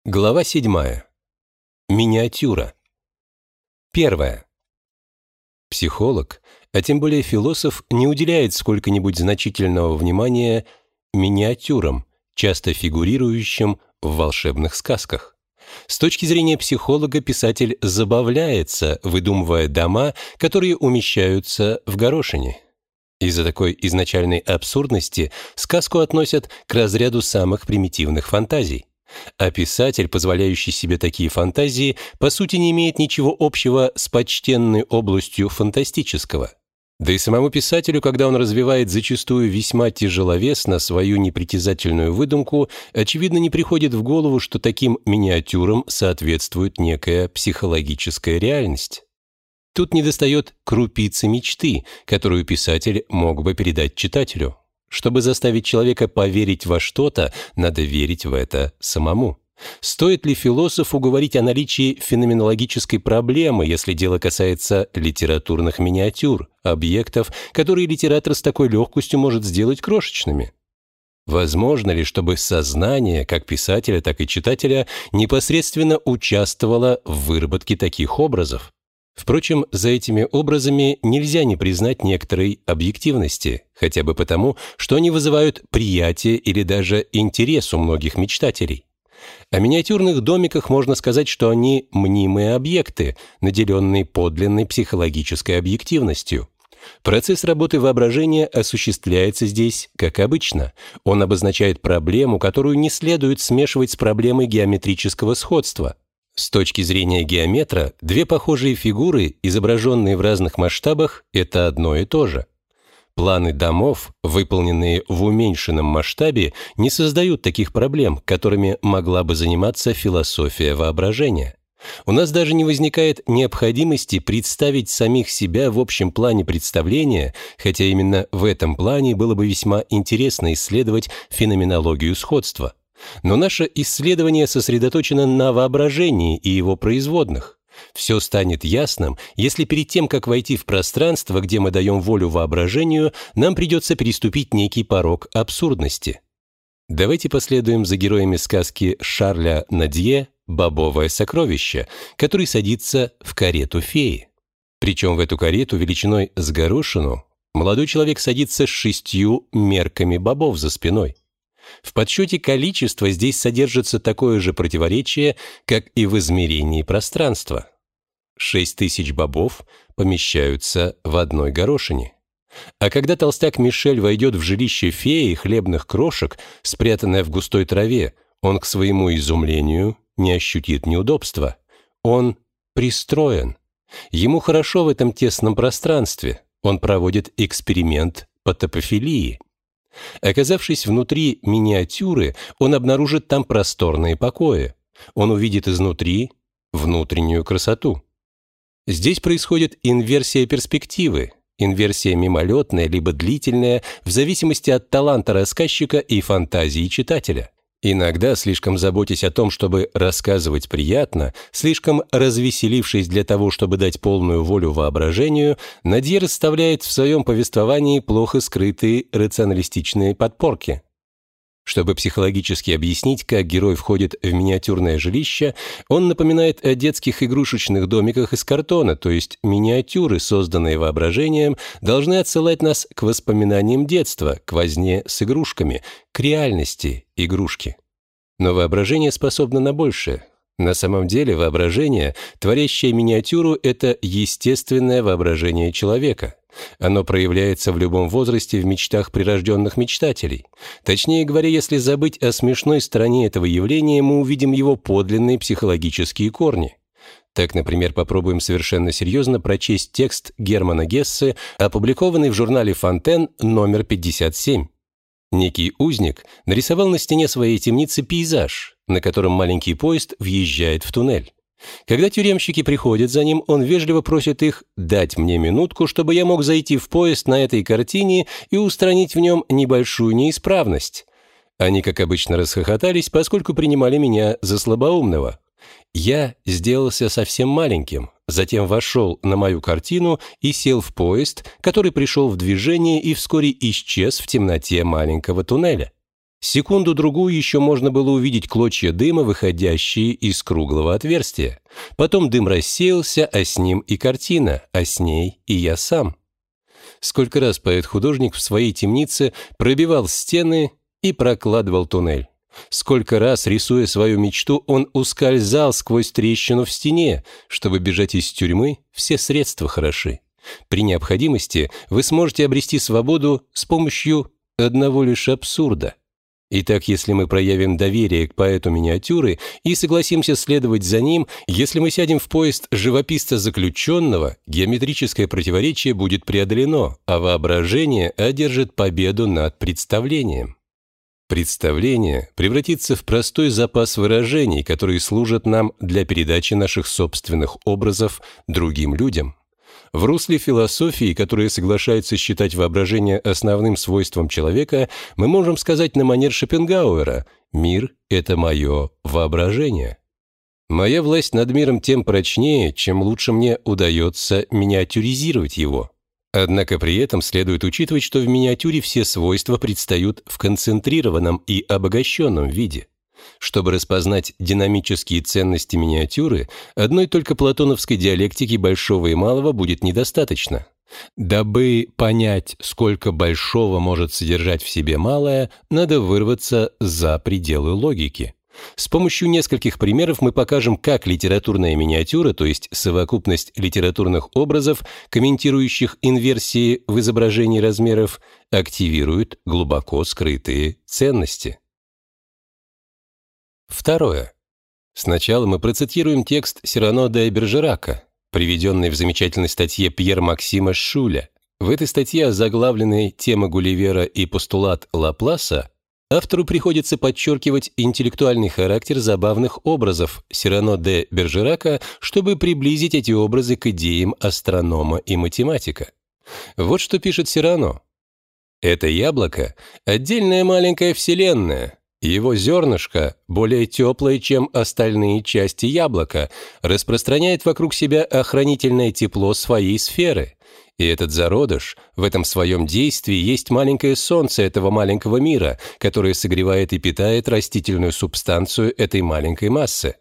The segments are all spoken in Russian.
Глава 7. Миниатюра. 1. Психолог, а тем более философ, не уделяет сколько-нибудь значительного внимания миниатюрам, часто фигурирующим в волшебных сказках. С точки зрения психолога писатель забавляется, выдумывая дома, которые умещаются в горошине. Из-за такой изначальной абсурдности сказку относят к разряду самых примитивных фантазий. А писатель, позволяющий себе такие фантазии, по сути не имеет ничего общего с почтенной областью фантастического. Да и самому писателю, когда он развивает зачастую весьма тяжеловесно свою непритязательную выдумку, очевидно, не приходит в голову, что таким миниатюрам соответствует некая психологическая реальность. Тут недостает крупицы мечты, которую писатель мог бы передать читателю. Чтобы заставить человека поверить во что-то, надо верить в это самому. Стоит ли философу говорить о наличии феноменологической проблемы, если дело касается литературных миниатюр, объектов, которые литератор с такой легкостью может сделать крошечными? Возможно ли, чтобы сознание, как писателя, так и читателя, непосредственно участвовало в выработке таких образов? Впрочем, за этими образами нельзя не признать некоторой объективности, хотя бы потому, что они вызывают приятие или даже интерес у многих мечтателей. О миниатюрных домиках можно сказать, что они мнимые объекты, наделенные подлинной психологической объективностью. Процесс работы воображения осуществляется здесь, как обычно. Он обозначает проблему, которую не следует смешивать с проблемой геометрического сходства. С точки зрения геометра, две похожие фигуры, изображенные в разных масштабах, это одно и то же. Планы домов, выполненные в уменьшенном масштабе, не создают таких проблем, которыми могла бы заниматься философия воображения. У нас даже не возникает необходимости представить самих себя в общем плане представления, хотя именно в этом плане было бы весьма интересно исследовать феноменологию сходства. Но наше исследование сосредоточено на воображении и его производных. Все станет ясным, если перед тем, как войти в пространство, где мы даем волю воображению, нам придется переступить некий порог абсурдности. Давайте последуем за героями сказки Шарля Надье «Бобовое сокровище», который садится в карету феи. Причем в эту карету величиной с горошину молодой человек садится с 6 мерками бобов за спиной. В подсчете количества здесь содержится такое же противоречие, как и в измерении пространства. 6000 бобов помещаются в одной горошине. А когда толстяк Мишель войдет в жилище феи хлебных крошек, спрятанное в густой траве, он к своему изумлению не ощутит неудобства. Он пристроен. Ему хорошо в этом тесном пространстве. Он проводит эксперимент по топофилии. Оказавшись внутри миниатюры, он обнаружит там просторные покои. Он увидит изнутри внутреннюю красоту. Здесь происходит инверсия перспективы, инверсия мимолетная либо длительная, в зависимости от таланта рассказчика и фантазии читателя. Иногда, слишком заботясь о том, чтобы рассказывать приятно, слишком развеселившись для того, чтобы дать полную волю воображению, Надье расставляет в своем повествовании плохо скрытые рационалистичные подпорки. Чтобы психологически объяснить, как герой входит в миниатюрное жилище, он напоминает о детских игрушечных домиках из картона, то есть миниатюры, созданные воображением, должны отсылать нас к воспоминаниям детства, к возне с игрушками, к реальности игрушки. Но воображение способно на большее. На самом деле воображение, творящее миниатюру, это естественное воображение человека. Оно проявляется в любом возрасте в мечтах прирожденных мечтателей. Точнее говоря, если забыть о смешной стороне этого явления, мы увидим его подлинные психологические корни. Так, например, попробуем совершенно серьезно прочесть текст Германа Гессе, опубликованный в журнале «Фонтен» номер 57. Некий узник нарисовал на стене своей темницы пейзаж, на котором маленький поезд въезжает в туннель. Когда тюремщики приходят за ним, он вежливо просит их дать мне минутку, чтобы я мог зайти в поезд на этой картине и устранить в нем небольшую неисправность. Они, как обычно, расхохотались, поскольку принимали меня за слабоумного. Я сделался совсем маленьким, затем вошел на мою картину и сел в поезд, который пришел в движение и вскоре исчез в темноте маленького туннеля. Секунду-другую еще можно было увидеть клочья дыма, выходящие из круглого отверстия. Потом дым рассеялся, а с ним и картина, а с ней и я сам. Сколько раз поэт-художник в своей темнице пробивал стены и прокладывал туннель. Сколько раз, рисуя свою мечту, он ускользал сквозь трещину в стене. Чтобы бежать из тюрьмы, все средства хороши. При необходимости вы сможете обрести свободу с помощью одного лишь абсурда. Итак, если мы проявим доверие к поэту миниатюры и согласимся следовать за ним, если мы сядем в поезд живописца заключенного, геометрическое противоречие будет преодолено, а воображение одержит победу над представлением. Представление превратится в простой запас выражений, которые служат нам для передачи наших собственных образов другим людям. В русле философии, которая соглашается считать воображение основным свойством человека, мы можем сказать на манер Шопенгауэра: «Мир — это мое воображение». Моя власть над миром тем прочнее, чем лучше мне удается миниатюризировать его. Однако при этом следует учитывать, что в миниатюре все свойства предстают в концентрированном и обогащенном виде. Чтобы распознать динамические ценности миниатюры, одной только платоновской диалектики большого и малого будет недостаточно. Дабы понять, сколько большого может содержать в себе малое, надо вырваться за пределы логики. С помощью нескольких примеров мы покажем, как литературная миниатюра, то есть совокупность литературных образов, комментирующих инверсии в изображении размеров, активирует глубоко скрытые ценности. Второе. Сначала мы процитируем текст Сирано де Бержерака, приведенный в замечательной статье Пьер-Максима Шуля. В этой статье, озаглавленной «Тема Гулливера и постулат Лапласа», автору приходится подчеркивать интеллектуальный характер забавных образов Сирано де Бержерака, чтобы приблизить эти образы к идеям астронома и математика. Вот что пишет Сирано. «Это яблоко — отдельная маленькая вселенная. Его зернышко, более теплое, чем остальные части яблока, распространяет вокруг себя охранительное тепло своей сферы. И этот зародыш в этом своем действии есть маленькое солнце этого маленького мира, которое согревает и питает растительную субстанцию этой маленькой массы.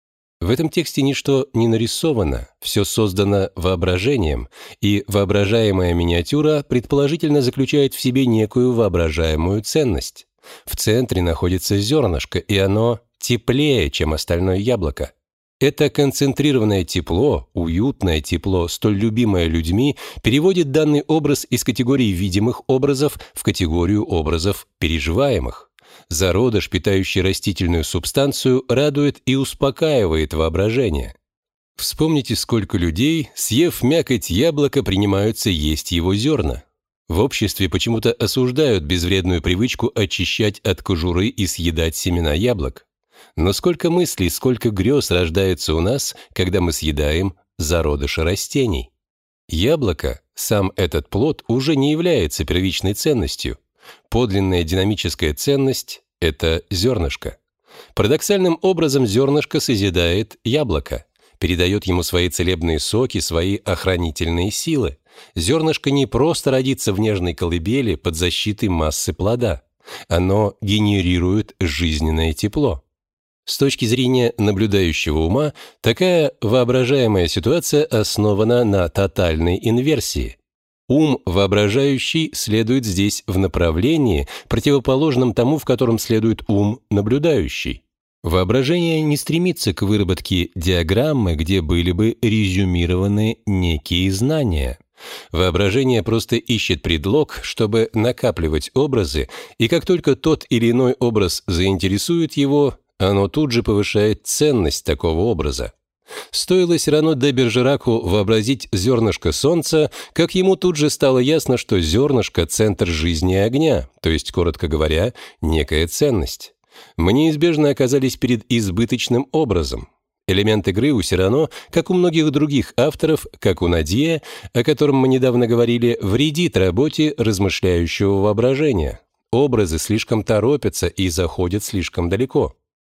В этом тексте ничто не нарисовано, все создано воображением, и воображаемая миниатюра предположительно заключает в себе некую воображаемую ценность. В центре находится зернышко, и оно теплее, чем остальное яблоко. Это концентрированное тепло, уютное тепло, столь любимое людьми, переводит данный образ из категории видимых образов в категорию образов переживаемых. Зародыш, питающий растительную субстанцию, радует и успокаивает воображение. Вспомните, сколько людей, съев мякоть яблока, принимаются есть его зерна. В обществе почему-то осуждают безвредную привычку очищать от кожуры и съедать семена яблок. Но сколько мыслей, сколько грез рождается у нас, когда мы съедаем зародыши растений. Яблоко, сам этот плод, уже не является первичной ценностью. Подлинная динамическая ценность – это зернышко. Парадоксальным образом зернышко созидает яблоко, передает ему свои целебные соки, свои охранительные силы. Зернышко не просто родится в нежной колыбели под защитой массы плода. Оно генерирует жизненное тепло. С точки зрения наблюдающего ума, такая воображаемая ситуация основана на тотальной инверсии. Ум воображающий следует здесь в направлении, противоположном тому, в котором следует ум наблюдающий. Воображение не стремится к выработке диаграммы, где были бы резюмированы некие знания. Воображение просто ищет предлог, чтобы накапливать образы, и как только тот или иной образ заинтересует его, оно тут же повышает ценность такого образа. Стоило Сирано де Бержераку вообразить зернышко солнца, как ему тут же стало ясно, что зернышко – центр жизни и огня, то есть, коротко говоря, некая ценность. Мы неизбежно оказались перед избыточным образом. Элемент игры у Сирано, как у многих других авторов, как у Надье, о котором мы недавно говорили, вредит работе размышляющего воображения. Образы слишком торопятся и заходят слишком далеко.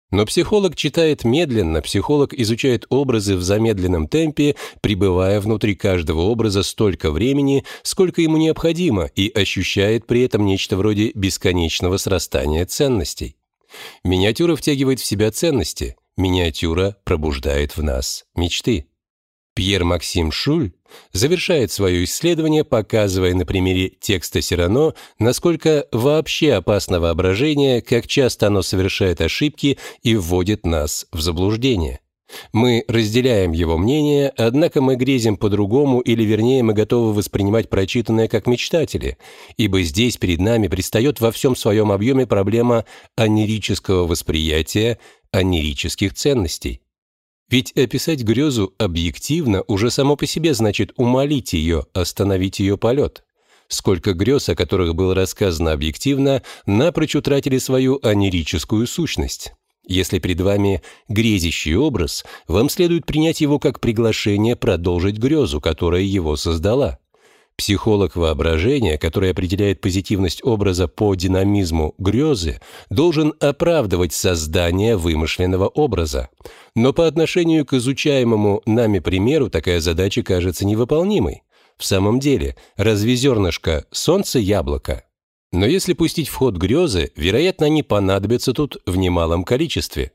Но психолог читает медленно, психолог изучает образы в замедленном темпе, пребывая внутри каждого образа столько времени, сколько ему необходимо, и ощущает при этом нечто вроде бесконечного срастания ценностей. Миниатюра втягивает в себя ценности, миниатюра пробуждает в нас мечты. Пьер-Максим Шуль завершает свое исследование, показывая на примере текста Сирано, насколько вообще опасно воображение, как часто оно совершает ошибки и вводит нас в заблуждение. Мы разделяем его мнение, однако мы грезим по-другому, или вернее мы готовы воспринимать прочитанное как мечтатели, ибо здесь перед нами предстает во всем своем объеме проблема онирического восприятия, онирических ценностей. Ведь описать грезу объективно уже само по себе значит умолить ее, остановить ее полет. Сколько грез, о которых было рассказано объективно, напрочь утратили свою онирическую сущность. Если перед вами грезящий образ, вам следует принять его как приглашение продолжить грезу, которая его создала. Психолог воображения, который определяет позитивность образа по динамизму грезы, должен оправдывать создание вымышленного образа. Но по отношению к изучаемому нами примеру такая задача кажется невыполнимой. В самом деле, разве зернышко солнце яблоко? Но если пустить в ход грезы, вероятно, они понадобятся тут в немалом количестве.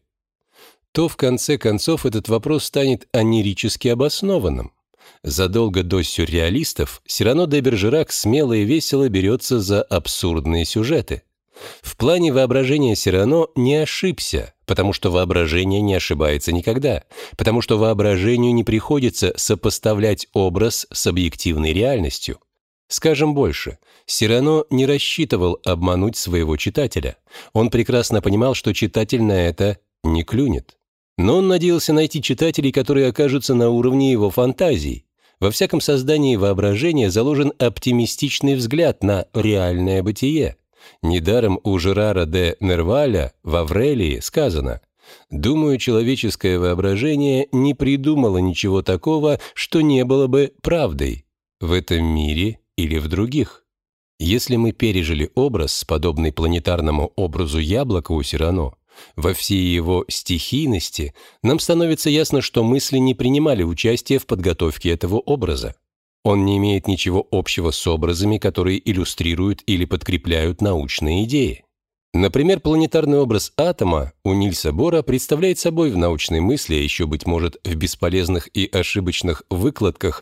То в конце концов этот вопрос станет онирически обоснованным. Задолго до сюрреалистов Сирано де Бержерак смело и весело берется за абсурдные сюжеты. В плане воображения Сирано не ошибся, потому что воображение не ошибается никогда, потому что воображению не приходится сопоставлять образ с объективной реальностью. Скажем больше, Сирано не рассчитывал обмануть своего читателя. Он прекрасно понимал, что читатель на это не клюнет. Но он надеялся найти читателей, которые окажутся на уровне его фантазий. Во всяком создании воображения заложен оптимистичный взгляд на реальное бытие. Недаром у Жерара де Нерваля в Аврелии сказано: «Думаю, человеческое воображение не придумало ничего такого, что не было бы правдой в этом мире или в других». Если мы пережили образ, подобный планетарному образу яблока у Сирано, во всей его стихийности, нам становится ясно, что мысли не принимали участия в подготовке этого образа. Он не имеет ничего общего с образами, которые иллюстрируют или подкрепляют научные идеи. Например, планетарный образ атома у Нильса Бора представляет собой в научной мысли, а еще, быть может, в бесполезных и ошибочных выкладках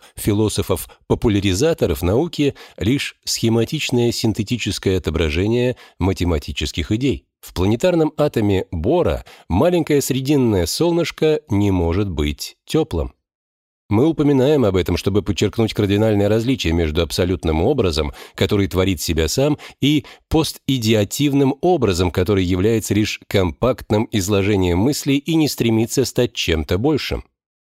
философов-популяризаторов науки, лишь схематичное синтетическое отображение математических идей. В планетарном атоме Бора маленькое срединное солнышко не может быть теплым. Мы упоминаем об этом, чтобы подчеркнуть кардинальное различие между абсолютным образом, который творит себя сам, и постидиативным образом, который является лишь компактным изложением мыслей и не стремится стать чем-то большим.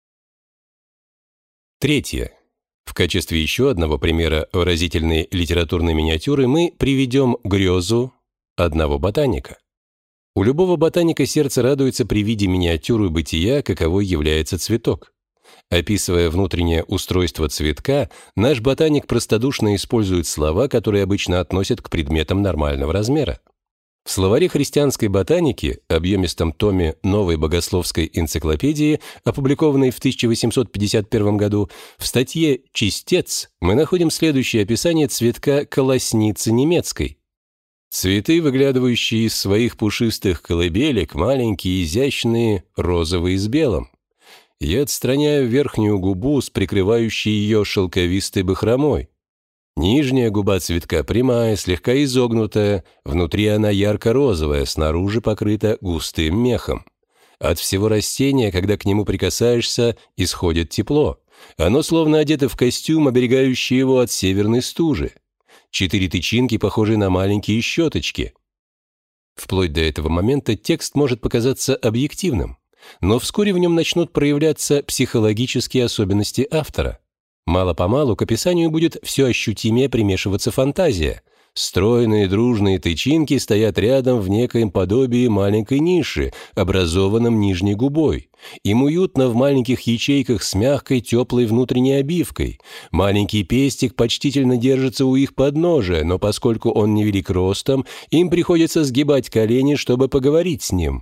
Третье. В качестве еще одного примера выразительной литературной миниатюры мы приведем грезу одного ботаника. У любого ботаника сердце радуется при виде миниатюры бытия, каковой является цветок. Описывая внутреннее устройство цветка, наш ботаник простодушно использует слова, которые обычно относят к предметам нормального размера. В словаре христианской ботаники, объемистом томе Новой богословской энциклопедии, опубликованной в 1851 году, в статье «Чистец» мы находим следующее описание цветка колосницы немецкой. Цветы, выглядывающие из своих пушистых колыбелек, маленькие, изящные, розовые с белым. Я отстраняю верхнюю губу с прикрывающей ее шелковистой бахромой. Нижняя губа цветка прямая, слегка изогнутая, внутри она ярко-розовая, снаружи покрыта густым мехом. От всего растения, когда к нему прикасаешься, исходит тепло. Оно словно одето в костюм, оберегающий его от северной стужи. 4 тычинки похожи на маленькие щеточки. Вплоть до этого момента текст может показаться объективным, но вскоре в нем начнут проявляться психологические особенности автора. Мало-помалу к описанию будет все ощутимее примешиваться фантазия. Стройные дружные тычинки стоят рядом в некоем подобии маленькой ниши, образованном нижней губой. Им уютно в маленьких ячейках с мягкой, теплой внутренней обивкой. Маленький пестик почтительно держится у их подножия, но поскольку он невелик ростом, им приходится сгибать колени, чтобы поговорить с ним.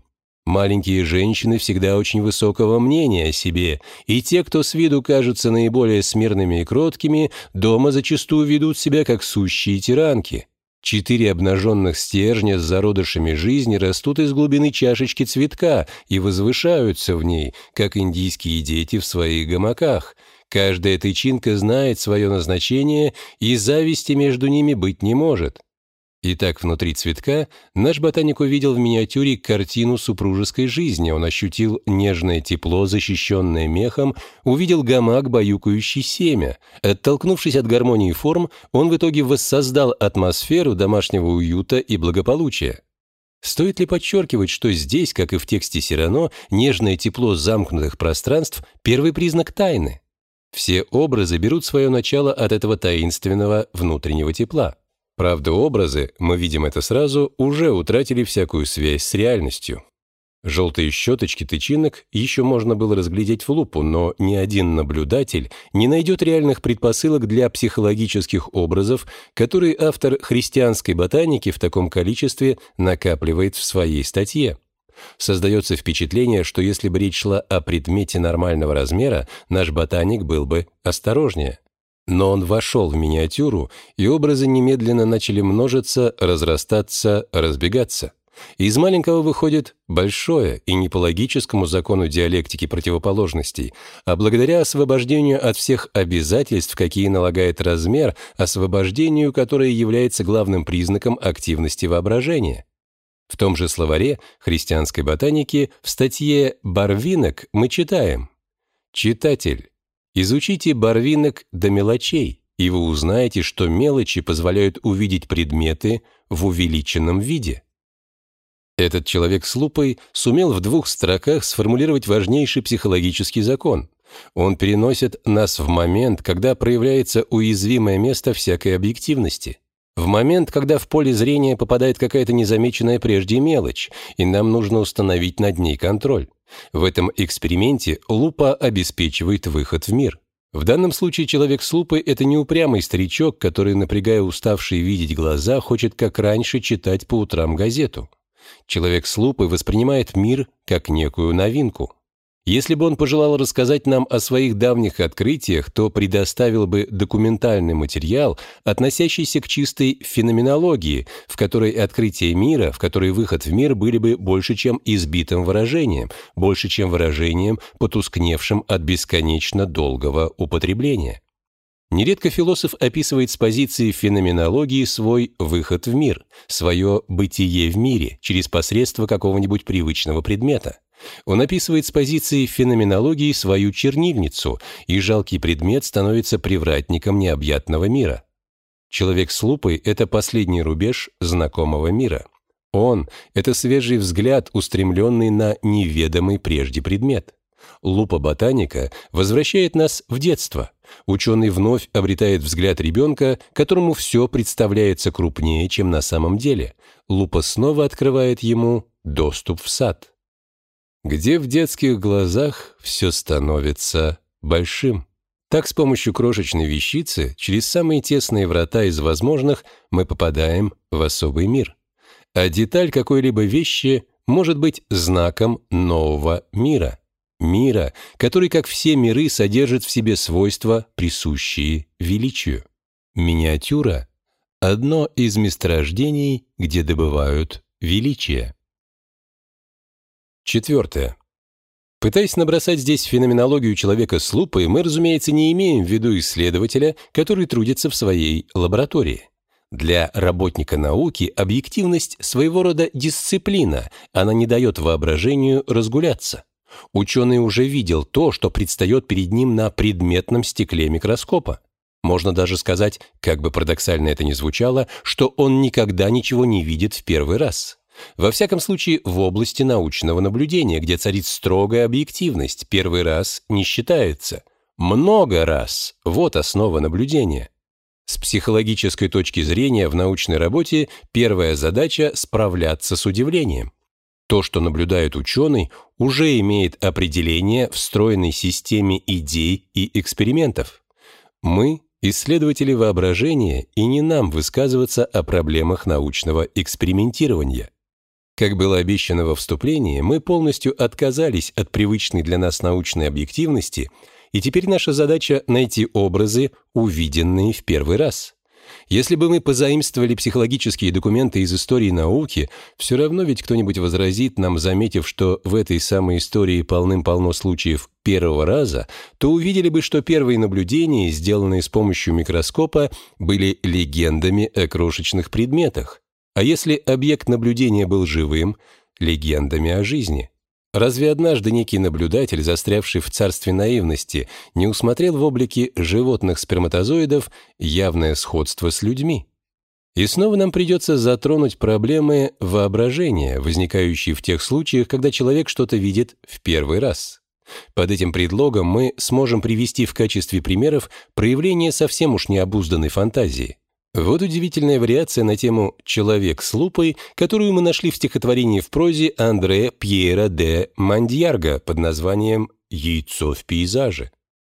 Маленькие женщины всегда очень высокого мнения о себе, и те, кто с виду кажутся наиболее смирными и кроткими, дома зачастую ведут себя как сущие тиранки. 4 обнаженных стержня с зародышами жизни растут из глубины чашечки цветка и возвышаются в ней, как индийские дети в своих гамаках. Каждая тычинка знает свое назначение, и зависти между ними быть не может. Итак, внутри цветка наш ботаник увидел в миниатюре картину супружеской жизни. Он ощутил нежное тепло, защищенное мехом, увидел гамак, баюкающий семя. Оттолкнувшись от гармонии форм, он в итоге воссоздал атмосферу домашнего уюта и благополучия. Стоит ли подчеркивать, что здесь, как и в тексте Сирано, нежное тепло замкнутых пространств – первый признак тайны? Все образы берут свое начало от этого таинственного внутреннего тепла. Правда, образы, мы видим это сразу, уже утратили всякую связь с реальностью. Желтые щеточки тычинок еще можно было разглядеть в лупу, но ни один наблюдатель не найдет реальных предпосылок для психологических образов, которые автор христианской ботаники в таком количестве накапливает в своей статье. Создается впечатление, что если бы речь шла о предмете нормального размера, наш ботаник был бы осторожнее. Но он вошел в миниатюру, и образы немедленно начали множиться, разрастаться, разбегаться. Из маленького выходит большое, и не по логическому закону диалектики противоположностей, а благодаря освобождению от всех обязательств, какие налагает размер, освобождению, которое является главным признаком активности воображения. В том же словаре христианской ботаники в статье «Барвинок» мы читаем: «Читатель, изучите барвинок до мелочей, и вы узнаете, что мелочи позволяют увидеть предметы в увеличенном виде». Этот человек с лупой сумел в 2 строках сформулировать важнейший психологический закон. Он переносит нас в момент, когда проявляется уязвимое место всякой объективности. В момент, когда в поле зрения попадает какая-то незамеченная прежде мелочь, и нам нужно установить над ней контроль. В этом эксперименте лупа обеспечивает выход в мир. В данном случае человек с лупой – это не упрямый старичок, который, напрягая уставшие видеть глаза, хочет, как раньше, читать по утрам газету. Человек с лупой воспринимает мир как некую новинку. Если бы он пожелал рассказать нам о своих давних открытиях, то предоставил бы документальный материал, относящийся к чистой феноменологии, в которой открытие мира, в которой выход в мир были бы больше, чем избитым выражением, больше, чем выражением, потускневшим от бесконечно долгого употребления. Нередко философ описывает с позиции феноменологии свой выход в мир, свое бытие в мире через посредство какого-нибудь привычного предмета. Он описывает с позиции феноменологии свою чернильницу, и жалкий предмет становится привратником необъятного мира. Человек с лупой – это последний рубеж знакомого мира. Он – это свежий взгляд, устремленный на неведомый прежде предмет. Лупа ботаника возвращает нас в детство. Ученый вновь обретает взгляд ребенка, которому все представляется крупнее, чем на самом деле. Лупа снова открывает ему доступ в сад, где в детских глазах все становится большим. Так, с помощью крошечной вещицы, через самые тесные врата из возможных, мы попадаем в особый мир. А деталь какой-либо вещи может быть знаком нового мира. Мира, который, как все миры, содержит в себе свойства, присущие величию. Миниатюра – одно из месторождений, где добывают величие. 4. Пытаясь набросать здесь феноменологию человека с лупой, мы, разумеется, не имеем в виду исследователя, который трудится в своей лаборатории. Для работника науки объективность своего рода дисциплина, она не дает воображению разгуляться. Ученый уже видел то, что предстает перед ним на предметном стекле микроскопа. Можно даже сказать, как бы парадоксально это ни звучало, что он никогда ничего не видит в первый раз. Во всяком случае, в области научного наблюдения, где царит строгая объективность, первый раз не считается. Много раз – вот основа наблюдения. С психологической точки зрения в научной работе первая задача – справляться с удивлением. То, что наблюдает ученый, уже имеет определение в стройной системе идей и экспериментов. Мы – исследователи воображения, и не нам высказываться о проблемах научного экспериментирования. Как было обещано во вступлении, мы полностью отказались от привычной для нас научной объективности, и теперь наша задача — найти образы, увиденные в первый раз. Если бы мы позаимствовали психологические документы из истории науки, все равно ведь кто-нибудь возразит нам, заметив, что в этой самой истории полным-полно случаев первого раза, то увидели бы, что первые наблюдения, сделанные с помощью микроскопа, были легендами о крошечных предметах. А если объект наблюдения был живым — легендами о жизни. Разве однажды некий наблюдатель, застрявший в царстве наивности, не усмотрел в облике животных сперматозоидов явное сходство с людьми? И снова нам придется затронуть проблемы воображения, возникающие в тех случаях, когда человек что-то видит в первый раз. Под этим предлогом мы сможем привести в качестве примеров проявление совсем уж необузданной фантазии. Вот удивительная вариация на тему «Человек с лупой», которую мы нашли в стихотворении в прозе Андре Пьера де Мандьярга под названием «Яйцо в пейзаже».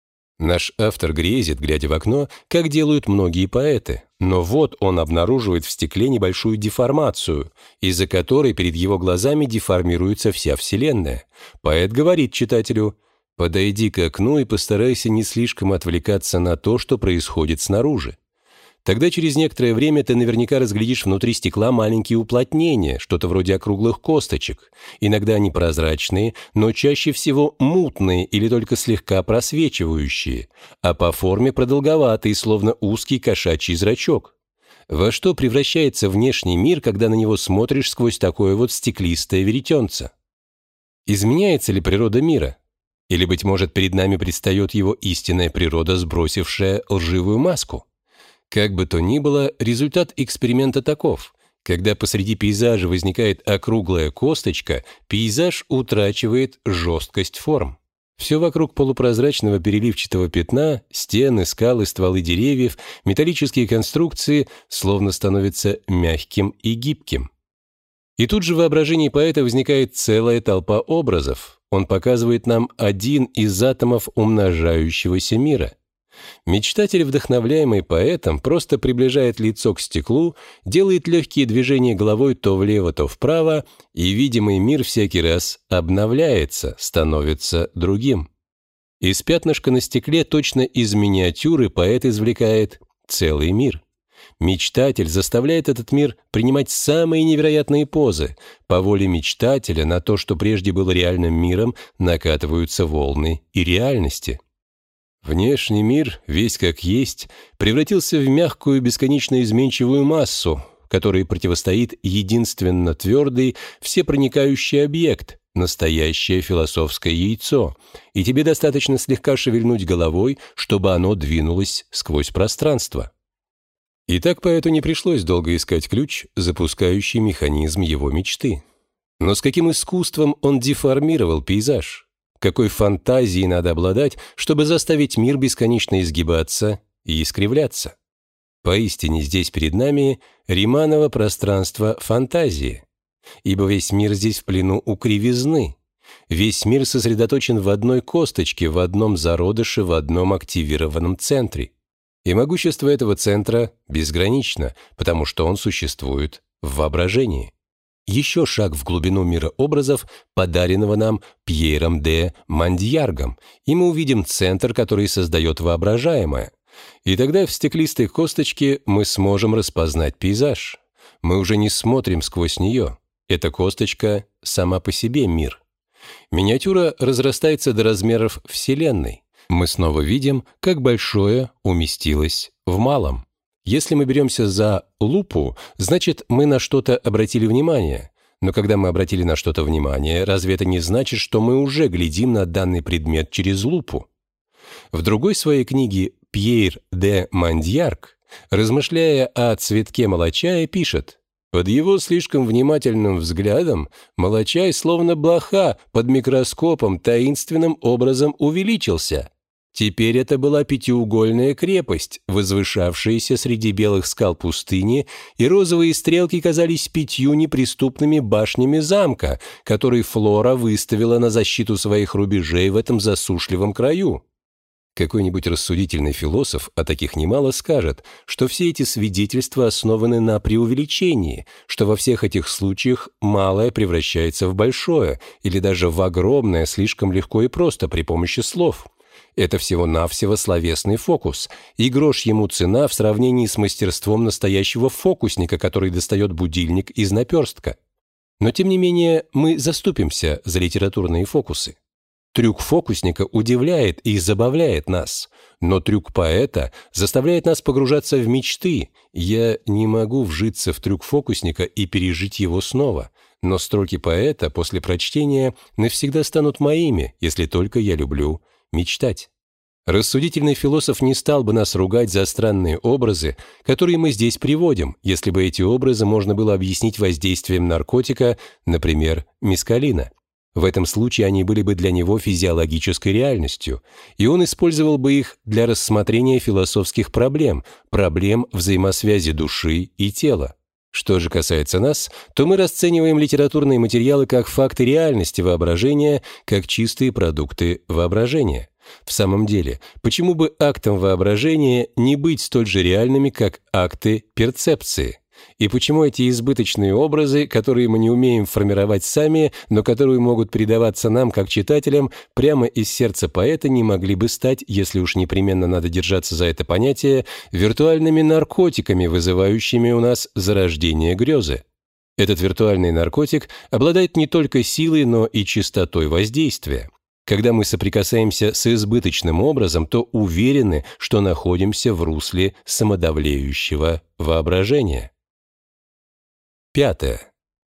Наш автор грезит, глядя в окно, как делают многие поэты, но вот он обнаруживает в стекле небольшую деформацию, из-за которой перед его глазами деформируется вся Вселенная. Поэт говорит читателю: «Подойди к окну и постарайся не слишком отвлекаться на то, что происходит снаружи. Тогда через некоторое время ты наверняка разглядишь внутри стекла маленькие уплотнения, что-то вроде округлых косточек. Иногда они прозрачные, но чаще всего мутные или только слегка просвечивающие, а по форме продолговатые, словно узкий кошачий зрачок. Во что превращается внешний мир, когда на него смотришь сквозь такое вот стеклистое веретенце? Изменяется ли природа мира? Или, быть может, перед нами предстает его истинная природа, сбросившая лживую маску? Как бы то ни было, результат эксперимента таков. Когда посреди пейзажа возникает округлая косточка, пейзаж утрачивает жесткость форм. Все вокруг полупрозрачного переливчатого пятна, стены, скалы, стволы деревьев, металлические конструкции словно становятся мягким и гибким. И тут же в воображении поэта возникает целая толпа образов. Он показывает нам один из атомов умножающегося мира. Мечтатель, вдохновляемый поэтом, просто приближает лицо к стеклу, делает легкие движения головой то влево, то вправо, и видимый мир всякий раз обновляется, становится другим. Из пятнышка на стекле, точно из миниатюры, поэт извлекает целый мир. Мечтатель заставляет этот мир принимать самые невероятные позы. По воле мечтателя на то, что прежде было реальным миром, накатываются волны и реальности. Внешний мир, весь как есть, превратился в мягкую, бесконечно изменчивую массу, которой противостоит единственно твердый, всепроникающий объект, настоящее философское яйцо, и тебе достаточно слегка шевельнуть головой, чтобы оно двинулось сквозь пространство. Итак, поэту не пришлось долго искать ключ, запускающий механизм его мечты. Но с каким искусством он деформировал пейзаж? Какой фантазией надо обладать, чтобы заставить мир бесконечно изгибаться и искривляться? Поистине здесь перед нами Риманово пространство фантазии, ибо весь мир здесь в плену у кривизны. Весь мир сосредоточен в одной косточке, в одном зародыше, в одном активированном центре. И могущество этого центра безгранично, потому что он существует в воображении. Еще шаг в глубину мира образов, подаренного нам Пьером де Мандьяргом, и мы увидим центр, который создает воображаемое. И тогда в стеклистой косточке мы сможем распознать пейзаж. Мы уже не смотрим сквозь нее. Эта косточка сама по себе мир. Миниатюра разрастается до размеров Вселенной. Мы снова видим, как большое уместилось в малом. Если мы беремся за лупу, значит, мы на что-то обратили внимание. Но когда мы обратили на что-то внимание, разве это не значит, что мы уже глядим на данный предмет через лупу? В другой своей книге Пьер де Мандьярг, размышляя о цветке молочая, пишет: «Под его слишком внимательным взглядом молочай, словно блоха, под микроскопом таинственным образом увеличился. Теперь это была пятиугольная крепость, возвышавшаяся среди белых скал пустыни, и розовые стрелки казались 5 неприступными башнями замка, который Флора выставила на защиту своих рубежей в этом засушливом краю. Какой-нибудь рассудительный философ, а таких немало, скажет, что все эти свидетельства основаны на преувеличении, что во всех этих случаях малое превращается в большое или даже в огромное слишком легко и просто при помощи слов. Это всего-навсего словесный фокус, и грош ему цена в сравнении с мастерством настоящего фокусника, который достает будильник из наперстка. Но тем не менее мы заступимся за литературные фокусы. Трюк фокусника удивляет и забавляет нас, но трюк поэта заставляет нас погружаться в мечты. Я не могу вжиться в трюк фокусника и пережить его снова, но строки поэта после прочтения навсегда станут моими, если только я люблю мечтать. Рассудительный философ не стал бы нас ругать за странные образы, которые мы здесь приводим, если бы эти образы можно было объяснить воздействием наркотика, например, мескалина. В этом случае они были бы для него физиологической реальностью, и он использовал бы их для рассмотрения философских проблем, проблем взаимосвязи души и тела. Что же касается нас, то мы расцениваем литературные материалы как факты реальности воображения, как чистые продукты воображения. В самом деле, почему бы актам воображения не быть столь же реальными, как акты перцепции? И почему эти избыточные образы, которые мы не умеем формировать сами, но которые могут передаваться нам, как читателям, прямо из сердца поэта, не могли бы стать, если уж непременно надо держаться за это понятие, виртуальными наркотиками, вызывающими у нас зарождение грезы? Этот виртуальный наркотик обладает не только силой, но и чистотой воздействия. Когда мы соприкасаемся с избыточным образом, то уверены, что находимся в русле самодовлеющего воображения. Пятое.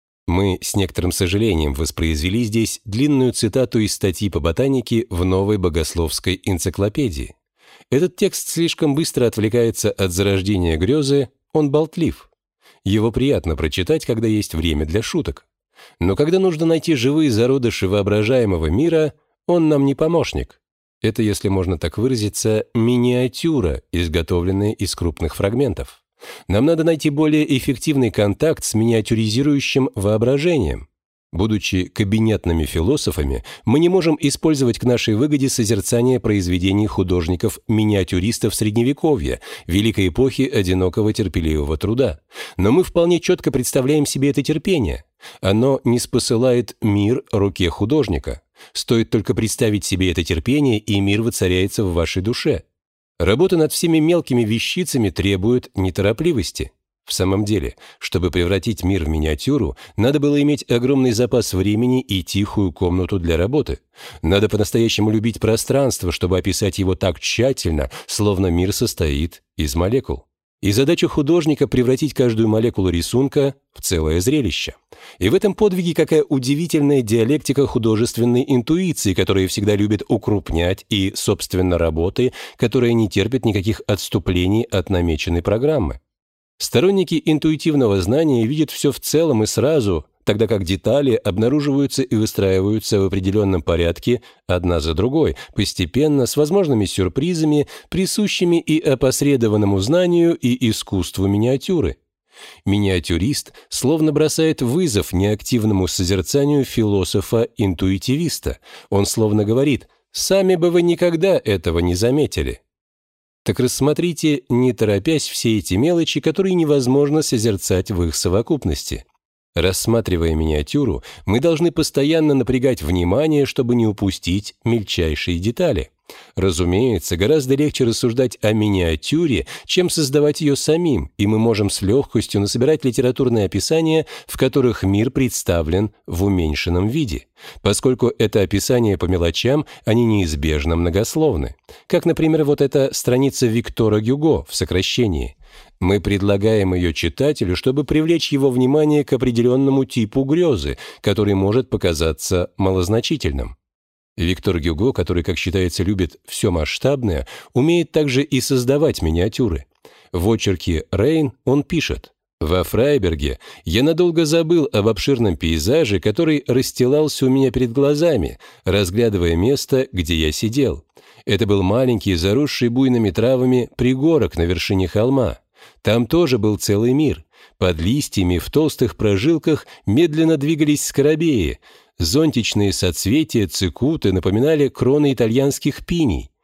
Мы с некоторым сожалением воспроизвели здесь длинную цитату из статьи по ботанике в Новой богословской энциклопедии. Этот текст слишком быстро отвлекается от зарождения грезы, он болтлив. Его приятно прочитать, когда есть время для шуток. Но когда нужно найти живые зародыши воображаемого мира, он нам не помощник. Это, если можно так выразиться, миниатюра, изготовленная из крупных фрагментов. Нам надо найти более эффективный контакт с миниатюризирующим воображением. Будучи кабинетными философами, мы не можем использовать к нашей выгоде созерцание произведений художников-миниатюристов Средневековья, великой эпохи одинокого терпеливого труда. Но мы вполне четко представляем себе это терпение. Оно ниспосылает мир руке художника. Стоит только представить себе это терпение, и мир воцаряется в вашей душе. Работа над всеми мелкими вещицами требует неторопливости. В самом деле, чтобы превратить мир в миниатюру, надо было иметь огромный запас времени и тихую комнату для работы. Надо по-настоящему любить пространство, чтобы описать его так тщательно, словно мир состоит из молекул. И задача художника — превратить каждую молекулу рисунка в целое зрелище. И в этом подвиге какая удивительная диалектика художественной интуиции, которая всегда любит укрупнять, и, собственно, работы, которая не терпит никаких отступлений от намеченной программы. Сторонники интуитивного знания видят все в целом и сразу, тогда как детали обнаруживаются и выстраиваются в определенном порядке одна за другой, постепенно, с возможными сюрпризами, присущими и опосредованному знанию и искусству миниатюры. Миниатюрист словно бросает вызов неактивному созерцанию философа-интуитивиста. Он словно говорит: «Сами бы вы никогда этого не заметили». Так рассмотрите, не торопясь, все эти мелочи, которые невозможно созерцать в их совокупности. Рассматривая миниатюру, мы должны постоянно напрягать внимание, чтобы не упустить мельчайшие детали. Разумеется, гораздо легче рассуждать о миниатюре, чем создавать ее самим, и мы можем с легкостью насобирать литературные описания, в которых мир представлен в уменьшенном виде, поскольку это описание по мелочам, они неизбежно многословны. Как, например, вот эта страница Виктора Гюго в сокращении. Мы предлагаем ее читателю, чтобы привлечь его внимание к определенному типу грезы, который может показаться малозначительным. Виктор Гюго, который, как считается, любит все масштабное, умеет также и создавать миниатюры. В очерке «Рейн» он пишет: «Во Фрайберге я надолго забыл об обширном пейзаже, который расстилался у меня перед глазами, разглядывая место, где я сидел. Это был маленький, заросший буйными травами пригорок на вершине холма. Там тоже был целый мир. Под листьями в толстых прожилках медленно двигались скоробеи. Зонтичные соцветия цикуты напоминали кроны итальянских пиний.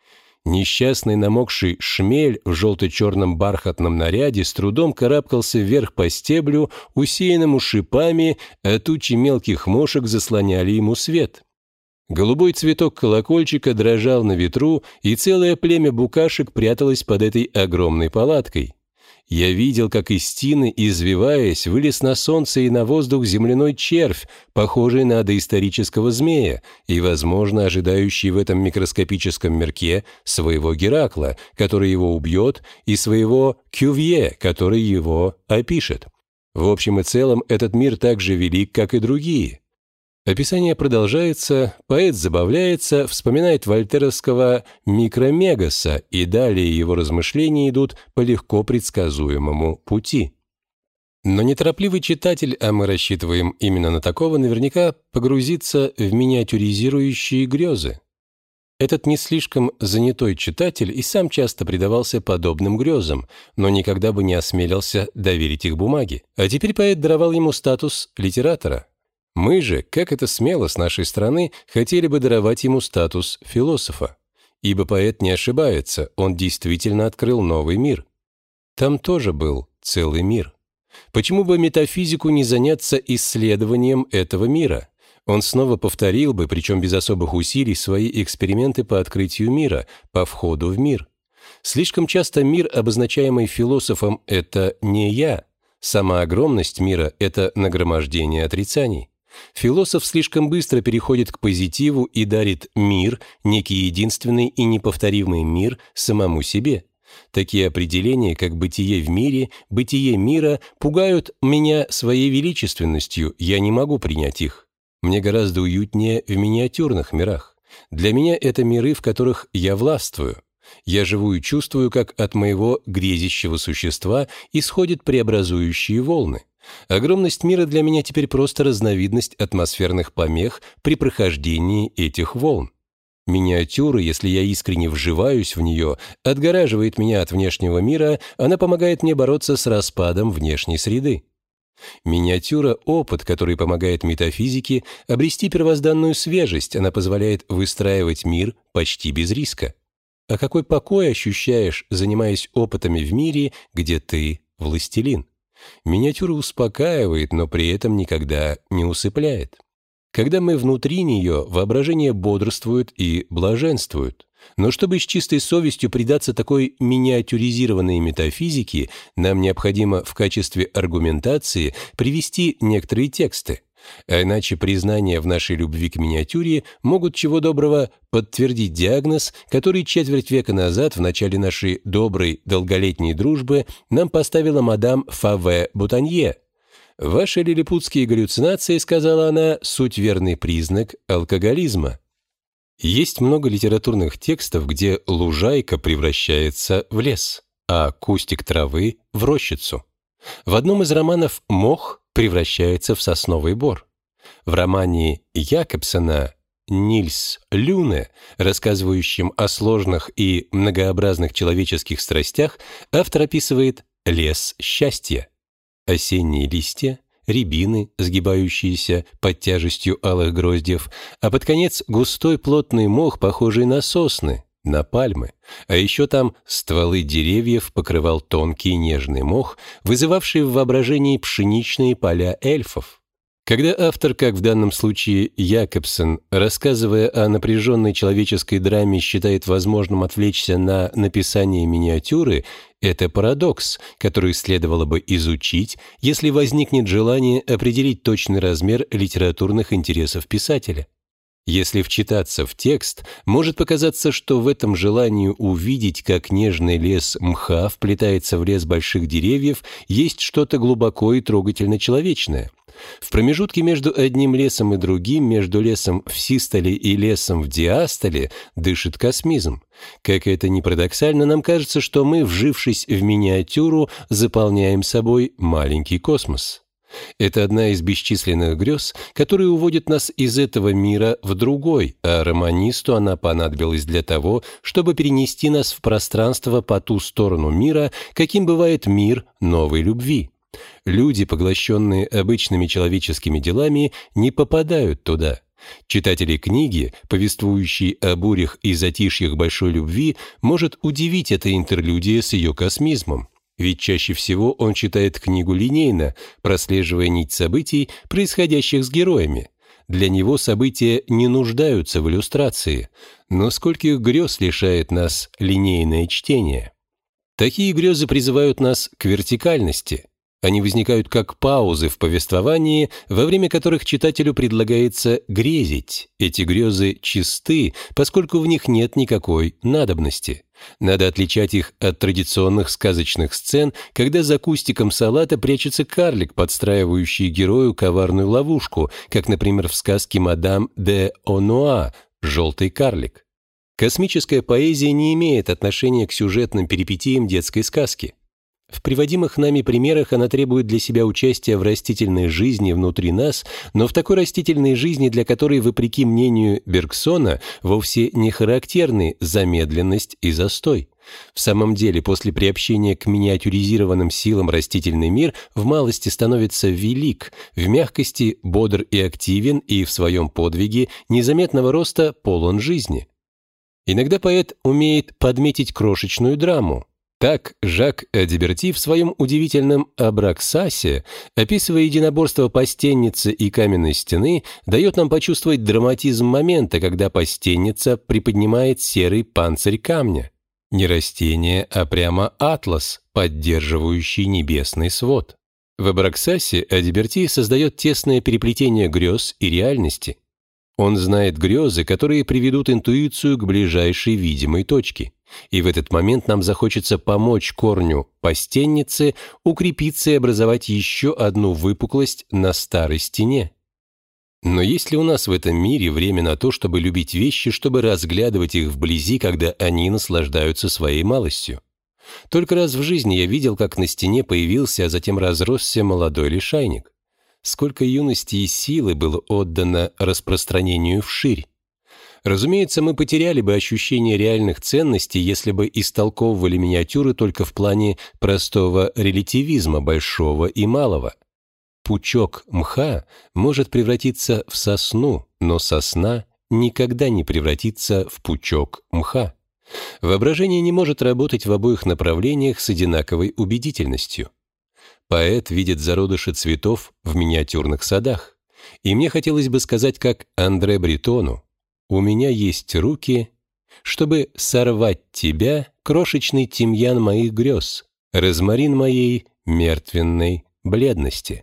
Несчастный намокший шмель в желто-черном бархатном наряде с трудом карабкался вверх по стеблю, усеянному шипами, а тучи мелких мошек заслоняли ему свет. Голубой цветок колокольчика дрожал на ветру, и целое племя букашек пряталось под этой огромной палаткой. Я видел, как из тины, извиваясь, вылез на солнце и на воздух земляной червь, похожий на доисторического змея и, возможно, ожидающий в этом микроскопическом мирке своего Геракла, который его убьет, и своего Кювье, который его опишет. В общем и целом, этот мир так же велик, как и другие. Описание продолжается, поэт забавляется, вспоминает вольтеровского микромегаса, и далее его размышления идут по легко предсказуемому пути. Но неторопливый читатель, а мы рассчитываем именно на такого, наверняка погрузится в миниатюризирующие грезы. Этот не слишком занятой читатель и сам часто предавался подобным грезам, но никогда бы не осмелился доверить их бумаге. А теперь поэт даровал ему статус литератора. Мы же, как это смело с нашей стороны, хотели бы даровать ему статус философа. Ибо поэт не ошибается, он действительно открыл новый мир. Там тоже был целый мир. Почему бы метафизику не заняться исследованием этого мира? Он снова повторил бы, причем без особых усилий, свои эксперименты по открытию мира, по входу в мир. Слишком часто мир, обозначаемый философом, это не я. Сама огромность мира — это нагромождение отрицаний. Философ слишком быстро переходит к позитиву и дарит мир, некий единственный и неповторимый мир, самому себе. Такие определения, как бытие в мире, бытие мира, пугают меня своей величественностью, я не могу принять их. Мне гораздо уютнее в миниатюрных мирах. Для меня это миры, в которых я властвую. Я живу и чувствую, как от моего грезящего существа исходят преобразующие волны. Огромность мира для меня теперь просто разновидность атмосферных помех при прохождении этих волн. Миниатюра, если я искренне вживаюсь в нее, отгораживает меня от внешнего мира, она помогает мне бороться с распадом внешней среды. Миниатюра — опыт, который помогает метафизике обрести первозданную свежесть, она позволяет выстраивать мир почти без риска. А какой покой ощущаешь, занимаясь опытами в мире, где ты властелин? Миниатюра успокаивает, но при этом никогда не усыпляет. Когда мы внутри нее, воображение бодрствует и блаженствует. Но чтобы с чистой совестью предаться такой миниатюризированной метафизике, нам необходимо в качестве аргументации привести некоторые тексты. А иначе признания в нашей любви к миниатюре могут чего доброго подтвердить диагноз, который четверть века назад, в начале нашей доброй долголетней дружбы, нам поставила мадам Фаве Бутанье. «Ваши лилипутские галлюцинации, — сказала она, — суть верный признак алкоголизма». Есть много литературных текстов, где лужайка превращается в лес, а кустик травы — в рощицу. В одном из романов мох превращается в сосновый бор. В романе Якобсона «Нильс Люне», рассказывающем о сложных и многообразных человеческих страстях, автор описывает лес счастья. Осенние листья, рябины, сгибающиеся под тяжестью алых гроздьев, а под конец густой плотный мох, похожий на сосны, на пальмы. А еще там стволы деревьев покрывал тонкий нежный мох, вызывавший в воображении пшеничные поля эльфов. Когда автор, как в данном случае Якобсон, рассказывая о напряженной человеческой драме, считает возможным отвлечься на написание миниатюры, это парадокс, который следовало бы изучить, если возникнет желание определить точный размер литературных интересов писателя. Если вчитаться в текст, может показаться, что в этом желании увидеть, как нежный лес мха вплетается в лес больших деревьев, есть что-то глубоко и трогательно человечное. В промежутке между одним лесом и другим, между лесом в систоле и лесом в диастоле, дышит космизм. Как это ни парадоксально, нам кажется, что мы, вжившись в миниатюру, заполняем собой маленький космос. Это одна из бесчисленных грез, которые уводят нас из этого мира в другой, а романисту она понадобилась для того, чтобы перенести нас в пространство по ту сторону мира, каким бывает мир новой любви. Люди, поглощенные обычными человеческими делами, не попадают туда. Читателей книги, повествующей о бурях и затишьях большой любви, может удивить эта интерлюдия с ее космизмом. Ведь чаще всего он читает книгу линейно, прослеживая нить событий, происходящих с героями. Для него события не нуждаются в иллюстрации, но скольких грез лишает нас линейное чтение. Такие грезы призывают нас к вертикальности. Они возникают как паузы в повествовании, во время которых читателю предлагается грезить. Эти грезы чисты, поскольку в них нет никакой надобности. Надо отличать их от традиционных сказочных сцен, когда за кустиком салата прячется карлик, подстраивающий герою коварную ловушку, как, например, в сказке «Мадам де Онуа» «Желтый карлик». Космическая поэзия не имеет отношения к сюжетным перипетиям детской сказки. В приводимых нами примерах она требует для себя участия в растительной жизни внутри нас, но в такой растительной жизни, для которой, вопреки мнению Бергсона, вовсе не характерны замедленность и застой. В самом деле, после приобщения к миниатюризированным силам растительный мир в малости становится велик, в мягкости бодр и активен, и в своем подвиге незаметного роста полон жизни. Иногда поэт умеет подметить крошечную драму. Так Жак Адиберти в своем удивительном «Абраксасе», описывая единоборство постенницы и каменной стены, дает нам почувствовать драматизм момента, когда постенница приподнимает серый панцирь камня. Не растение, а прямо атлас, поддерживающий небесный свод. В «Абраксасе» Адиберти создает тесное переплетение грез и реальности. Он знает грезы, которые приведут интуицию к ближайшей видимой точке. И в этот момент нам захочется помочь корню постенницы укрепиться и образовать еще одну выпуклость на старой стене. Но есть ли у нас в этом мире время на то, чтобы любить вещи, чтобы разглядывать их вблизи, когда они наслаждаются своей малостью? Только раз в жизни я видел, как на стене появился, а затем разросся молодой лишайник. Сколько юности и силы было отдано распространению вширь. Разумеется, мы потеряли бы ощущение реальных ценностей, если бы истолковывали миниатюры только в плане простого релятивизма большого и малого. Пучок мха может превратиться в сосну, но сосна никогда не превратится в пучок мха. Воображение не может работать в обоих направлениях с одинаковой убедительностью. Поэт видит зародыши цветов в миниатюрных садах. И мне хотелось бы сказать, как Андре Бретону: «У меня есть руки, чтобы сорвать тебя, крошечный тимьян моих грез, розмарин моей мертвенной бледности».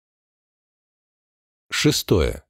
6.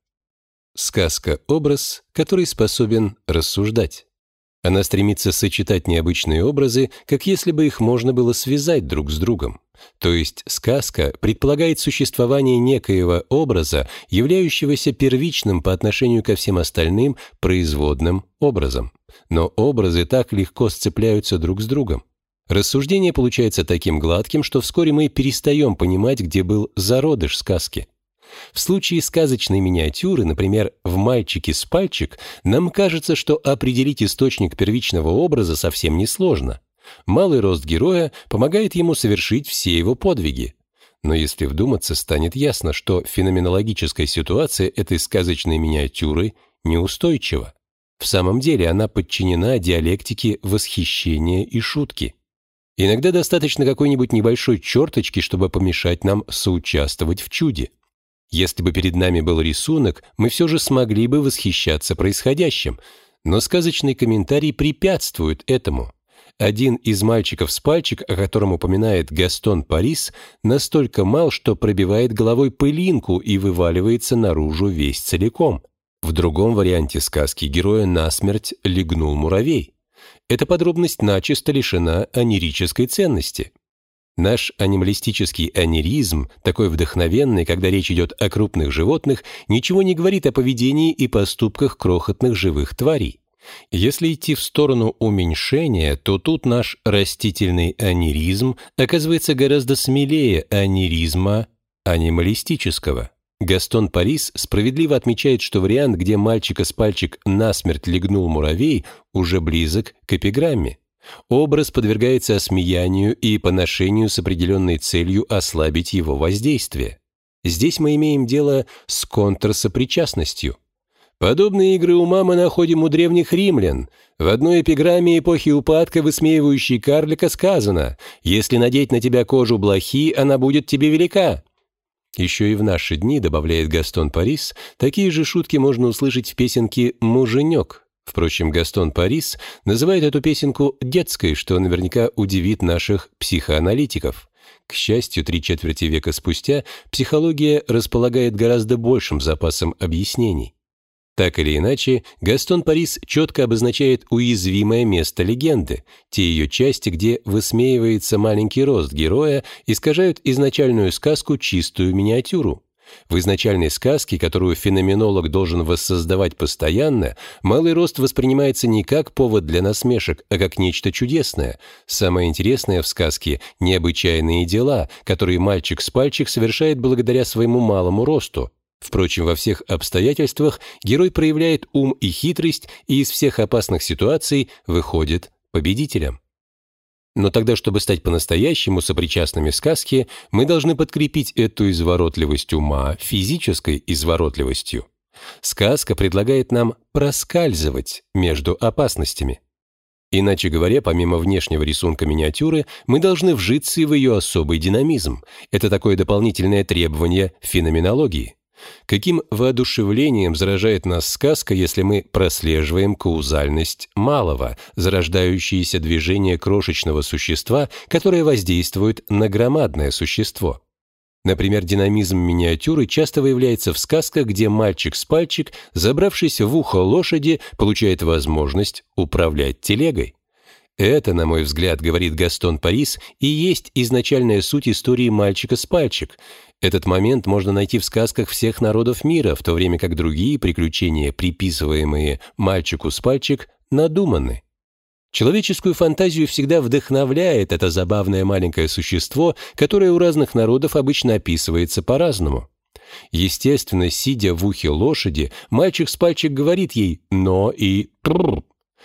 Сказка-образ, который способен рассуждать. Она стремится сочетать необычные образы, как если бы их можно было связать друг с другом. То есть сказка предполагает существование некоего образа, являющегося первичным по отношению ко всем остальным производным образом. Но образы так легко сцепляются друг с другом. Рассуждение получается таким гладким, что вскоре мы перестаем понимать, где был зародыш сказки. В случае сказочной миниатюры, например, в «Мальчике с пальчик», нам кажется, что определить источник первичного образа совсем несложно. Малый рост героя помогает ему совершить все его подвиги. Но если вдуматься, станет ясно, что феноменологическая ситуация этой сказочной миниатюры неустойчива. В самом деле она подчинена диалектике восхищения и шутки. Иногда достаточно какой-нибудь небольшой черточки, чтобы помешать нам соучаствовать в чуде. Если бы перед нами был рисунок, мы все же смогли бы восхищаться происходящим, но сказочный комментарий препятствует этому. Один из «Мальчиков с пальчик», о котором упоминает Гастон Парис, настолько мал, что пробивает головой пылинку и вываливается наружу весь целиком. В другом варианте сказки героя насмерть легнул муравей. Эта подробность начисто лишена онирической ценности. Наш анималистический ониризм, такой вдохновенный, когда речь идет о крупных животных, ничего не говорит о поведении и поступках крохотных живых тварей. Если идти в сторону уменьшения, то тут наш растительный ониризм оказывается гораздо смелее ониризма анималистического. Гастон Парис справедливо отмечает, что вариант, где «Мальчика с пальчик» насмерть легнул муравей, уже близок к эпиграмме. Образ подвергается осмеянию и поношению с определенной целью ослабить его воздействие. Здесь мы имеем дело с контрсопричастностью. Подобные игры ума мы находим у древних римлян. В одной эпиграмме эпохи упадка, высмеивающей карлика, сказано: «Если надеть на тебя кожу блохи, она будет тебе велика». Еще и в наши дни, добавляет Гастон Парис, такие же шутки можно услышать в песенке «Муженек». Впрочем, Гастон Парис называет эту песенку детской, что наверняка удивит наших психоаналитиков. К счастью, 3/4 века спустя психология располагает гораздо большим запасом объяснений. Так или иначе, Гастон Парис четко обозначает уязвимое место легенды, те ее части, где высмеивается маленький рост героя, искажают изначальную сказку чистую миниатюру. В изначальной сказке, которую феноменолог должен воссоздавать постоянно, малый рост воспринимается не как повод для насмешек, а как нечто чудесное. Самое интересное в сказке — необычайные дела, которые мальчик с пальчик совершает благодаря своему малому росту. Впрочем, во всех обстоятельствах герой проявляет ум и хитрость и из всех опасных ситуаций выходит победителем. Но тогда, чтобы стать по-настоящему сопричастными сказке, мы должны подкрепить эту изворотливость ума физической изворотливостью. Сказка предлагает нам проскальзывать между опасностями. Иначе говоря, помимо внешнего рисунка миниатюры, мы должны вжиться и в ее особый динамизм. Это такое дополнительное требование феноменологии. Каким воодушевлением заражает нас сказка, если мы прослеживаем каузальность малого, зарождающееся движение крошечного существа, которое воздействует на громадное существо. Например, динамизм миниатюры часто выявляется в сказках, где мальчик с пальчик, забравшись в ухо лошади, получает возможность управлять телегой. Это, на мой взгляд, говорит Гастон Парис, и есть изначальная суть истории мальчика с пальчик. Этот момент можно найти в сказках всех народов мира, в то время как другие приключения, приписываемые мальчику с пальчик, надуманы. Человеческую фантазию всегда вдохновляет это забавное маленькое существо, которое у разных народов обычно описывается по-разному. Естественно, сидя в ухе лошади, мальчик с пальчик говорит ей «но» и «трррр».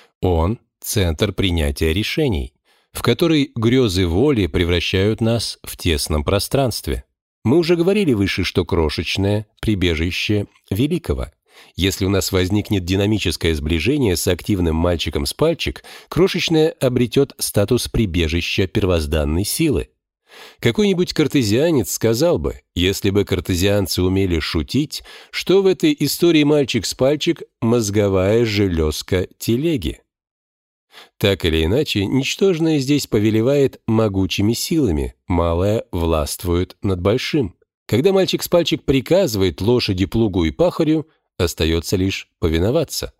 Он — центр принятия решений, в который грезы воли превращают нас в тесном пространстве. Мы уже говорили выше, что крошечное — прибежище великого. Если у нас возникнет динамическое сближение с активным мальчиком с пальчик, крошечное обретет статус прибежища первозданной силы. Какой-нибудь картезианец сказал бы, если бы картезианцы умели шутить, что в этой истории мальчик с пальчик — мозговая железка телеги. Так или иначе, ничтожное здесь повелевает могучими силами, малое властвует над большим. Когда мальчик с пальчик приказывает лошади, плугу и пахарю, остается лишь повиноваться.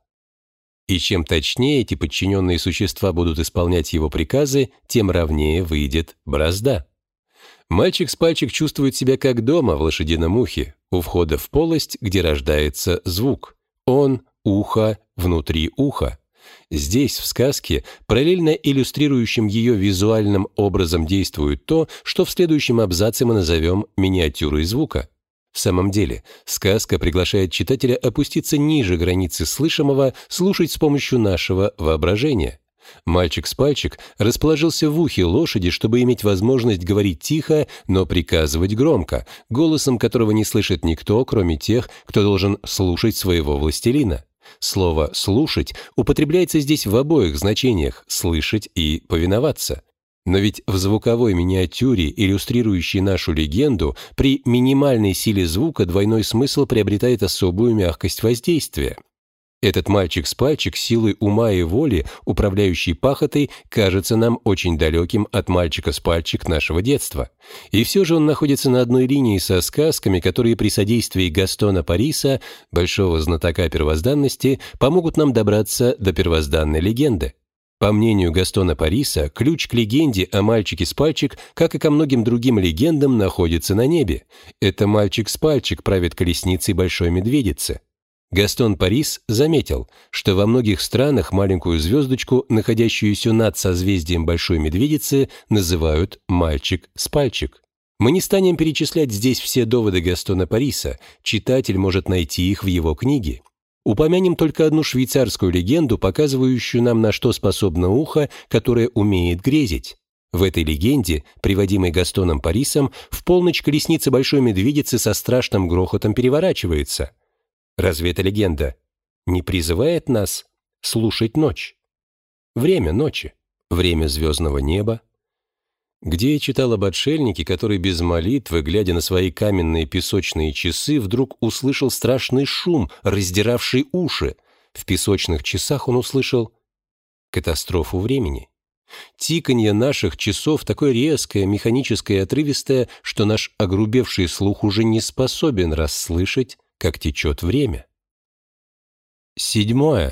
И чем точнее эти подчиненные существа будут исполнять его приказы, тем ровнее выйдет бразда. Мальчик с пальчик чувствует себя как дома в лошадином ухе, у входа в полость, где рождается звук. Он — ухо внутри уха. Здесь, в сказке, параллельно иллюстрирующим ее визуальным образом действует то, что в следующем абзаце мы назовем миниатюрой звука. В самом деле, сказка приглашает читателя опуститься ниже границы слышимого, слушать с помощью нашего воображения. Мальчик с пальчик расположился в ухе лошади, чтобы иметь возможность говорить тихо, но приказывать громко, голосом которого не слышит никто, кроме тех, кто должен слушать своего властелина. Слово «слушать» употребляется здесь в обоих значениях — слышать и повиноваться. Но ведь в звуковой миниатюре, иллюстрирующей нашу легенду, при минимальной силе звука двойной смысл приобретает особую мягкость воздействия. Этот мальчик с пальчик силой ума и воли, управляющий пахотой, кажется нам очень далеким от мальчика с пальчик нашего детства. И все же он находится на одной линии со сказками, которые при содействии Гастона Париса, большого знатока первозданности, помогут нам добраться до первозданной легенды. По мнению Гастона Париса, ключ к легенде о мальчике с пальчик, как и ко многим другим легендам, находится на небе. Это мальчик с пальчик правит колесницей Большой Медведицы. Гастон Парис заметил, что во многих странах маленькую звездочку, находящуюся над созвездием Большой Медведицы, называют «мальчик с пальчик». Мы не станем перечислять здесь все доводы Гастона Париса, читатель может найти их в его книге. Упомянем только одну швейцарскую легенду, показывающую нам, на что способно ухо, которое умеет грезить. В этой легенде, приводимой Гастоном Парисом, в полночь колесница Большой Медведицы со страшным грохотом переворачивается. Разве это легенда? не призывает нас слушать ночь? Время ночи, время звездного неба. Где я читал об отшельнике, который без молитвы, глядя на свои каменные песочные часы, вдруг услышал страшный шум, раздиравший уши. В песочных часах он услышал катастрофу времени. Тиканье наших часов такое резкое, механическое и отрывистое, что наш огрубевший слух уже не способен расслышать, как течет время. 7.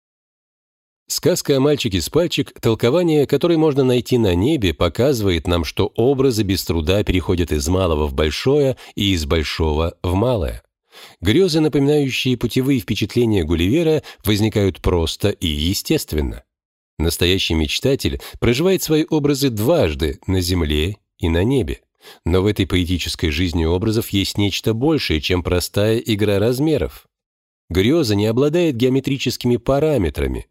Сказка о мальчике с пальчик, толкование, которое можно найти на небе, показывает нам, что образы без труда переходят из малого в большое и из большого в малое. Грезы, напоминающие путевые впечатления Гулливера, возникают просто и естественно. Настоящий мечтатель проживает свои образы дважды на земле и на небе. Но в этой поэтической жизни образов есть нечто большее, чем простая игра размеров. Греза не обладает геометрическими параметрами.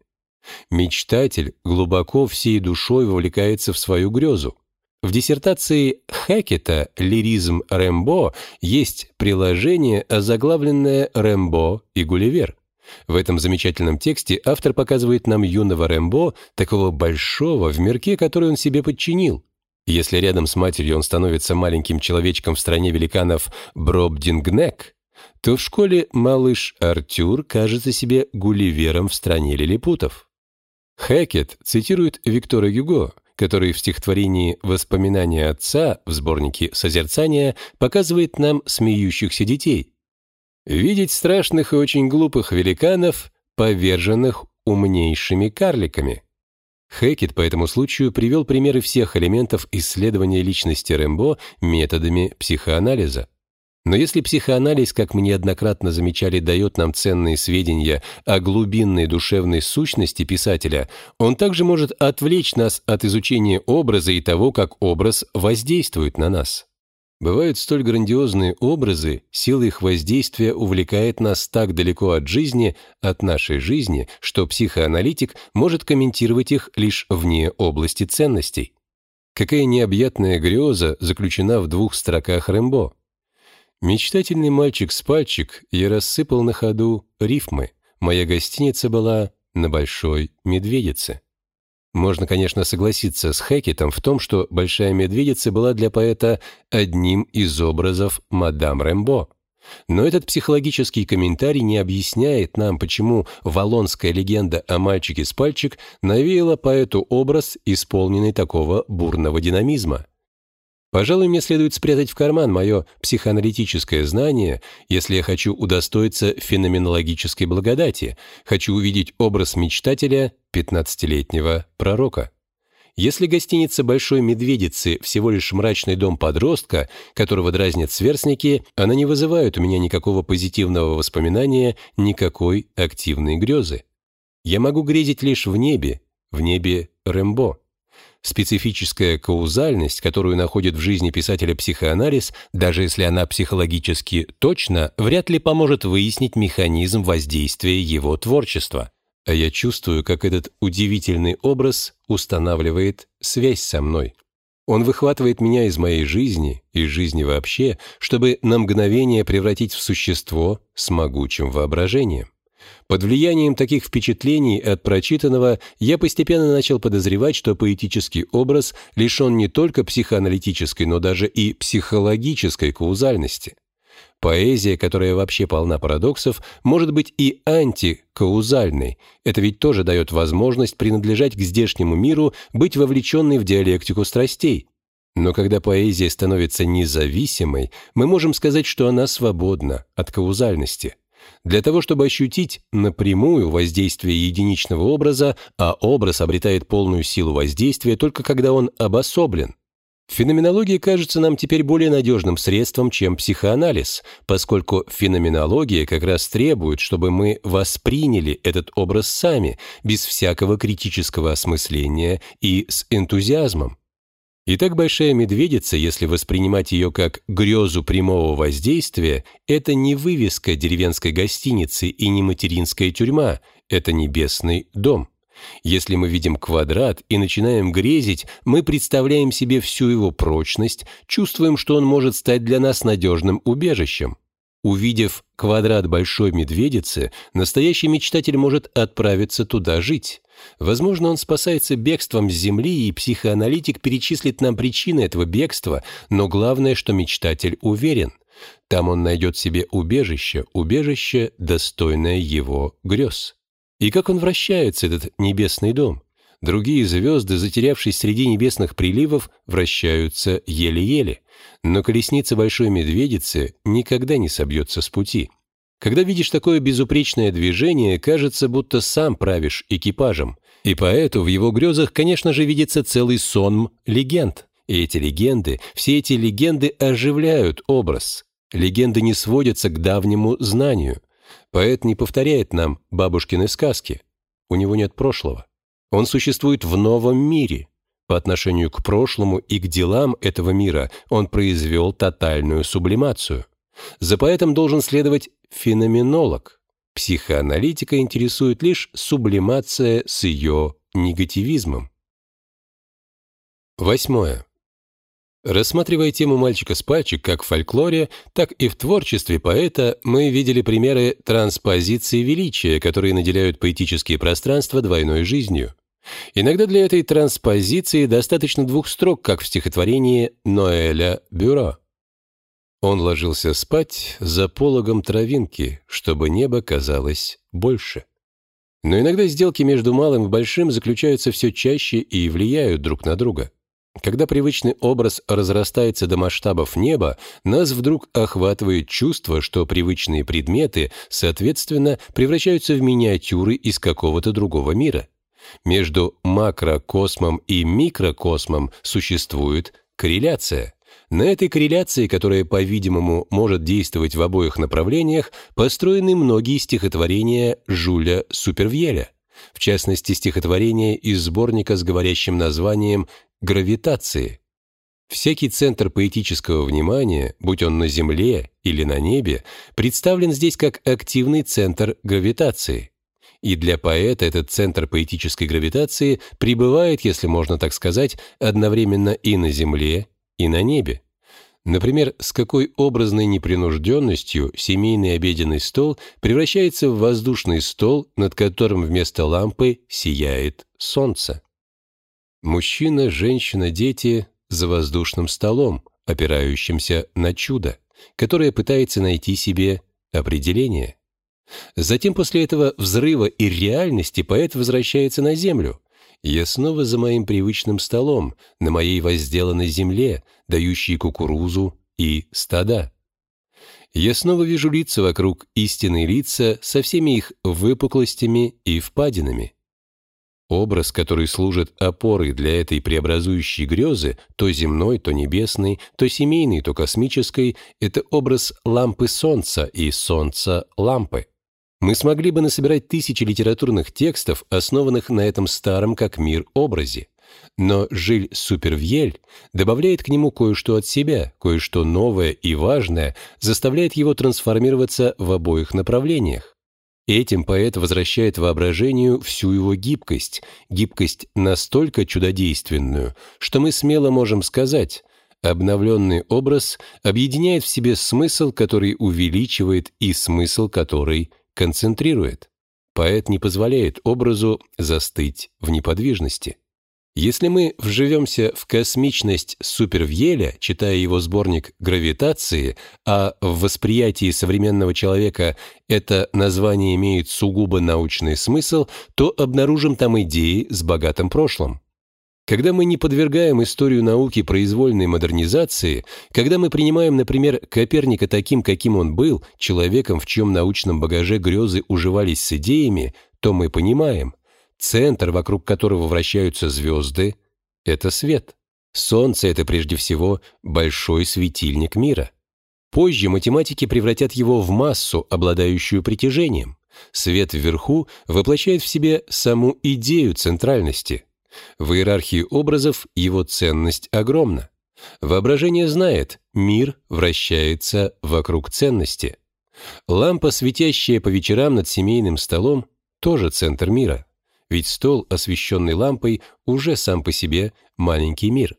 Мечтатель глубоко всей душой вовлекается в свою грезу. В диссертации Хекета «Лиризм Рембо» есть приложение, озаглавленное «Рембо и Гулливер». В этом замечательном тексте автор показывает нам юного Рембо, такого большого, в мирке, который он себе подчинил. Если рядом с матерью он становится маленьким человечком в стране великанов Бробдингнек, то в школе малыш Артюр кажется себе Гулливером в стране лилипутов. Хекет цитирует Виктора Гюго, который в стихотворении «Воспоминания отца» в сборнике «Созерцания» показывает нам смеющихся детей. Видеть страшных и очень глупых великанов, поверженных умнейшими карликами. Хекет по этому случаю привел примеры всех элементов исследования личности Рембо методами психоанализа. Но если психоанализ, как мы неоднократно замечали, дает нам ценные сведения о глубинной душевной сущности писателя, он также может отвлечь нас от изучения образа и того, как образ воздействует на нас. Бывают столь грандиозные образы, сила их воздействия увлекает нас так далеко от жизни, от нашей жизни, что психоаналитик может комментировать их лишь вне области ценностей. Какая необъятная греза заключена в 2 строках Рембо. Мечтательный мальчик с пальчик, я рассыпал на ходу рифмы. Моя гостиница была на Большой Медведице. Можно, конечно, согласиться с Хекетом в том, что Большая Медведица была для поэта одним из образов мадам Рембо. Но этот психологический комментарий не объясняет нам, почему валлонская легенда о мальчике с пальчик навеяла поэту образ, исполненный такого бурного динамизма. Пожалуй, мне следует спрятать в карман мое психоаналитическое знание, если я хочу удостоиться феноменологической благодати, хочу увидеть образ мечтателя 15-летнего пророка. Если гостиница Большой Медведицы всего лишь мрачный дом подростка, которого дразнят сверстники, она не вызывает у меня никакого позитивного воспоминания, никакой активной грезы. Я могу грезить лишь в небе Рембо. Специфическая каузальность, которую находит в жизни писателя психоанализ, даже если она психологически точна, вряд ли поможет выяснить механизм воздействия его творчества. А я чувствую, как этот удивительный образ устанавливает связь со мной. Он выхватывает меня из моей жизни, из жизни вообще, чтобы на мгновение превратить в существо с могучим воображением. Под влиянием таких впечатлений от прочитанного я постепенно начал подозревать, что поэтический образ лишен не только психоаналитической, но даже и психологической каузальности. Поэзия, которая вообще полна парадоксов, может быть и антикаузальной. Это ведь тоже дает возможность принадлежать к здешнему миру, быть вовлеченной в диалектику страстей. Но когда поэзия становится независимой, мы можем сказать, что она свободна от каузальности. Для того, чтобы ощутить напрямую воздействие единичного образа, а образ обретает полную силу воздействия только когда он обособлен. Феноменология кажется нам теперь более надежным средством, чем психоанализ, поскольку феноменология как раз требует, чтобы мы восприняли этот образ сами, без всякого критического осмысления и с энтузиазмом. Итак, Большая Медведица, если воспринимать ее как грезу прямого воздействия, это не вывеска деревенской гостиницы и не материнская тюрьма, это небесный дом. Если мы видим квадрат и начинаем грезить, мы представляем себе всю его прочность, чувствуем, что он может стать для нас надежным убежищем. Увидев квадрат большой медведицы, настоящий мечтатель может отправиться туда жить. Возможно, он спасается бегством с Земли, и психоаналитик перечислит нам причины этого бегства, но главное, что мечтатель уверен. Там он найдет себе убежище, достойное его грез. И как он вращается, этот небесный дом? Другие звезды, затерявшись среди небесных приливов, вращаются еле-еле, но колесница большой медведицы никогда не собьется с пути. Когда видишь такое безупречное движение, кажется, будто сам правишь экипажем, и поэтому в его грезах, конечно же, видится целый сон легенд. И все эти легенды оживляют образ. Легенды не сводятся к давнему знанию. Поэт не повторяет нам бабушкины сказки. У него нет прошлого. Он существует в новом мире. По отношению к прошлому и к делам этого мира он произвел тотальную сублимацию. За поэтом должен следовать феноменолог. Психоаналитика интересует лишь сублимация с ее негативизмом. 8. Рассматривая тему «Мальчика с пальчик» как в фольклоре, так и в творчестве поэта, мы видели примеры транспозиции величия, которые наделяют поэтические пространства двойной жизнью. Иногда для этой транспозиции достаточно 2 строк, как в стихотворении Ноэля Бюро. Он ложился спать за пологом травинки, чтобы небо казалось больше. Но иногда сделки между малым и большим заключаются все чаще и влияют друг на друга. Когда привычный образ разрастается до масштабов неба, нас вдруг охватывает чувство, что привычные предметы, соответственно, превращаются в миниатюры из какого-то другого мира. Между макрокосмом и микрокосмом существует корреляция. На этой корреляции, которая, по-видимому, может действовать в обоих направлениях, построены многие стихотворения Жюля Супервьеля. В частности, стихотворение из сборника с говорящим названием «Гравитации». Всякий центр поэтического внимания, будь он на Земле или на небе, представлен здесь как активный центр гравитации. И для поэта этот центр поэтической гравитации пребывает, если можно так сказать, одновременно и на Земле, и на небе. Например, с какой образной непринужденностью семейный обеденный стол превращается в воздушный стол, над которым вместо лампы сияет солнце. Мужчина, женщина, дети за воздушным столом, опирающимся на чудо, которое пытается найти себе определение. Затем после этого взрыва и реальности поэт возвращается на землю. «Я снова за моим привычным столом, на моей возделанной земле, дающей кукурузу и стада. Я снова вижу лица вокруг, истинные лица со всеми их выпуклостями и впадинами». Образ, который служит опорой для этой преобразующей грезы, то земной, то небесной, то семейной, то космической, это образ лампы солнца и солнца лампы. Мы смогли бы насобирать тысячи литературных текстов, основанных на этом старом как мир образе. Но Жиль Супервьель добавляет к нему кое-что от себя, кое-что новое и важное, заставляет его трансформироваться в обоих направлениях. Этим поэт возвращает воображению всю его гибкость настолько чудодейственную, что мы смело можем сказать: обновленный образ объединяет в себе смысл, который увеличивает, и смысл, который концентрирует. Поэт не позволяет образу застыть в неподвижности. Если мы вживемся в космичность Супервьеля, читая его сборник «Гравитации», а в восприятии современного человека это название имеет сугубо научный смысл, то обнаружим там идеи с богатым прошлым. Когда мы не подвергаем историю науки произвольной модернизации, когда мы принимаем, например, Коперника таким, каким он был, человеком, в чьем научном багаже грезы уживались с идеями, то мы понимаем: центр, вокруг которого вращаются звезды, — это свет. Солнце — это прежде всего большой светильник мира. Позже математики превратят его в массу, обладающую притяжением. Свет вверху воплощает в себе саму идею центральности. В иерархии образов его ценность огромна. Воображение знает, мир вращается вокруг ценности. Лампа, светящая по вечерам над семейным столом, тоже центр мира. Ведь стол, освещенный лампой, уже сам по себе маленький мир.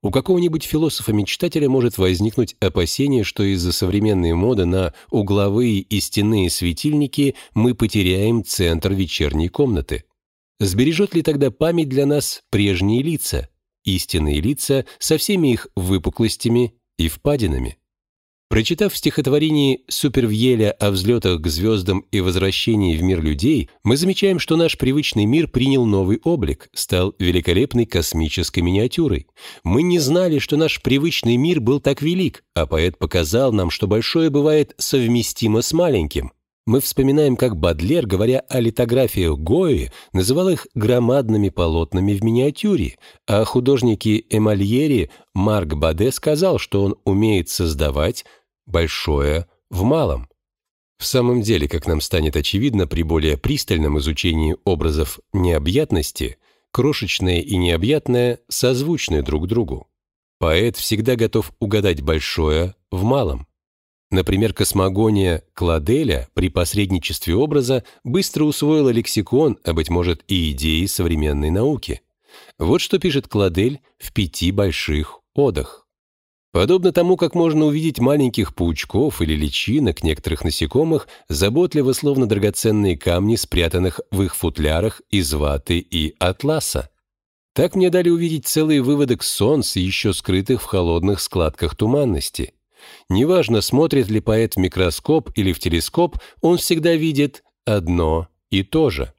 У какого-нибудь философа-мечтателя может возникнуть опасение, что из-за современной моды на угловые и стенные светильники мы потеряем центр вечерней комнаты. Сбережет ли тогда память для нас прежние лица, истинные лица со всеми их выпуклостями и впадинами? Прочитав в стихотворении Супервьеля о взлетах к звездам и возвращении в мир людей, мы замечаем, что наш привычный мир принял новый облик, стал великолепной космической миниатюрой. Мы не знали, что наш привычный мир был так велик, а поэт показал нам, что большое бывает совместимо с маленьким. Мы вспоминаем, как Бодлер, говоря о литографиях Гойи, называл их громадными полотнами в миниатюре, а художнике Эмальери Марк Баде сказал, что он умеет создавать большое в малом. В самом деле, как нам станет очевидно при более пристальном изучении образов необъятности, крошечное и необъятное созвучны друг другу. Поэт всегда готов угадать большое в малом. Например, космогония Кладеля при посредничестве образа быстро усвоила лексикон, а, быть может, и идеи современной науки. Вот что пишет Кладель в 5 больших одах. Подобно тому, как можно увидеть маленьких паучков или личинок некоторых насекомых, заботливо, словно драгоценные камни, спрятанных в их футлярах из ваты и атласа. Так мне дали увидеть целый выводок солнца, еще скрытых в холодных складках туманности. Неважно, смотрит ли поэт в микроскоп или в телескоп, он всегда видит одно и то же.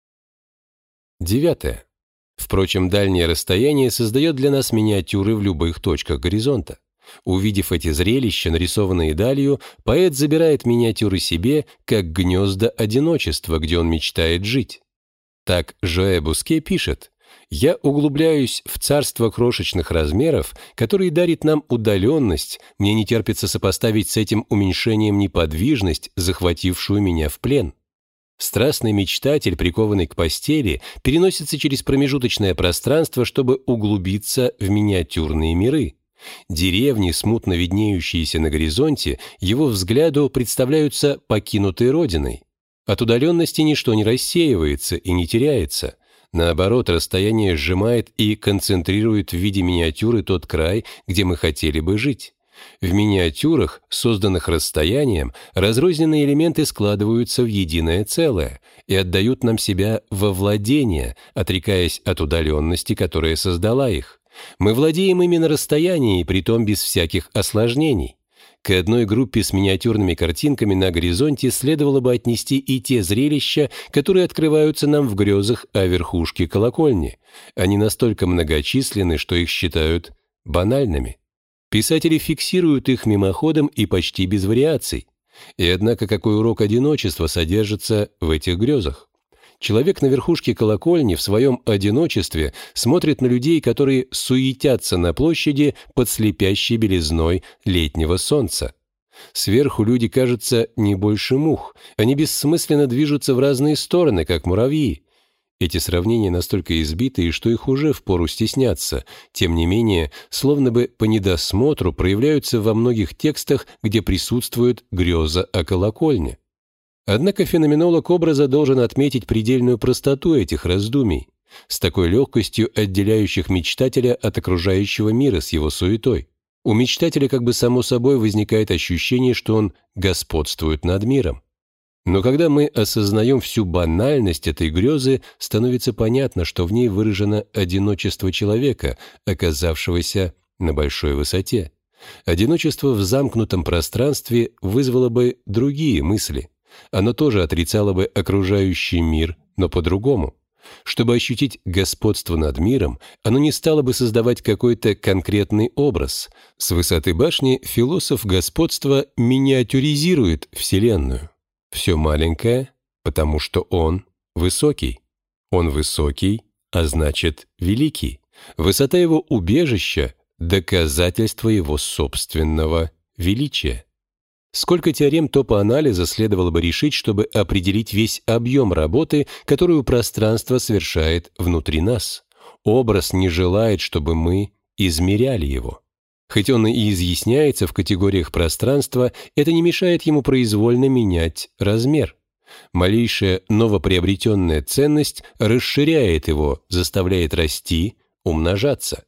9. Впрочем, дальнее расстояние создает для нас миниатюры в любых точках горизонта. Увидев эти зрелища, нарисованные далью, поэт забирает миниатюры себе, как гнезда одиночества, где он мечтает жить. Так Жоэ Буске пишет: «Я углубляюсь в царство крошечных размеров, который дарит нам удаленность, мне не терпится сопоставить с этим уменьшением неподвижность, захватившую меня в плен». Страстный мечтатель, прикованный к постели, переносится через промежуточное пространство, чтобы углубиться в миниатюрные миры. Деревни, смутно виднеющиеся на горизонте, его взгляду представляются покинутой родиной. От удаленности ничто не рассеивается и не теряется. Наоборот, расстояние сжимает и концентрирует в виде миниатюры тот край, где мы хотели бы жить. В миниатюрах, созданных расстоянием, разрозненные элементы складываются в единое целое и отдают нам себя во владение, отрекаясь от удаленности, которая создала их. Мы владеем ими на расстоянии, притом без всяких осложнений. К одной группе с миниатюрными картинками на горизонте следовало бы отнести и те зрелища, которые открываются нам в грезах о верхушке колокольни. Они настолько многочисленны, что их считают банальными. Писатели фиксируют их мимоходом и почти без вариаций. И однако какой урок одиночества содержится в этих грезах? Человек на верхушке колокольни в своем одиночестве смотрит на людей, которые суетятся на площади под слепящей белизной летнего солнца. Сверху люди кажутся не больше мух, они бессмысленно движутся в разные стороны, как муравьи. Эти сравнения настолько избитые, что их уже впору стесняться. Тем не менее, словно бы по недосмотру проявляются во многих текстах, где присутствует греза о колокольне. Однако феноменолог образа должен отметить предельную простоту этих раздумий, с такой легкостью отделяющих мечтателя от окружающего мира с его суетой. У мечтателя как бы само собой возникает ощущение, что он господствует над миром. Но когда мы осознаем всю банальность этой грезы, становится понятно, что в ней выражено одиночество человека, оказавшегося на большой высоте. Одиночество в замкнутом пространстве вызвало бы другие мысли. Оно тоже отрицало бы окружающий мир, но по-другому. Чтобы ощутить господство над миром, оно не стало бы создавать какой-то конкретный образ. С высоты башни философ господства миниатюризирует Вселенную. Все маленькое, потому что он высокий. Он высокий, а значит великий. Высота его убежища – доказательство его собственного величия. Сколько теорем топоанализа следовало бы решить, чтобы определить весь объем работы, которую пространство совершает внутри нас? Образ не желает, чтобы мы измеряли его. Хоть он и изъясняется в категориях пространства, это не мешает ему произвольно менять размер. Малейшая новоприобретенная ценность расширяет его, заставляет расти, умножаться.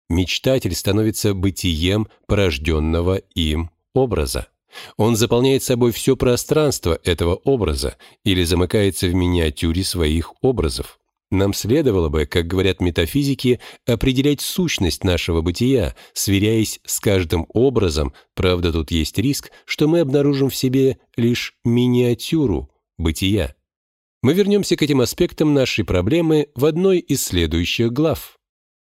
Мечтатель становится бытием порожденного им образа. Он заполняет собой все пространство этого образа или замыкается в миниатюре своих образов. Нам следовало бы, как говорят метафизики, определять сущность нашего бытия, сверяясь с каждым образом, правда, тут есть риск, что мы обнаружим в себе лишь миниатюру бытия. Мы вернемся к этим аспектам нашей проблемы в одной из следующих глав.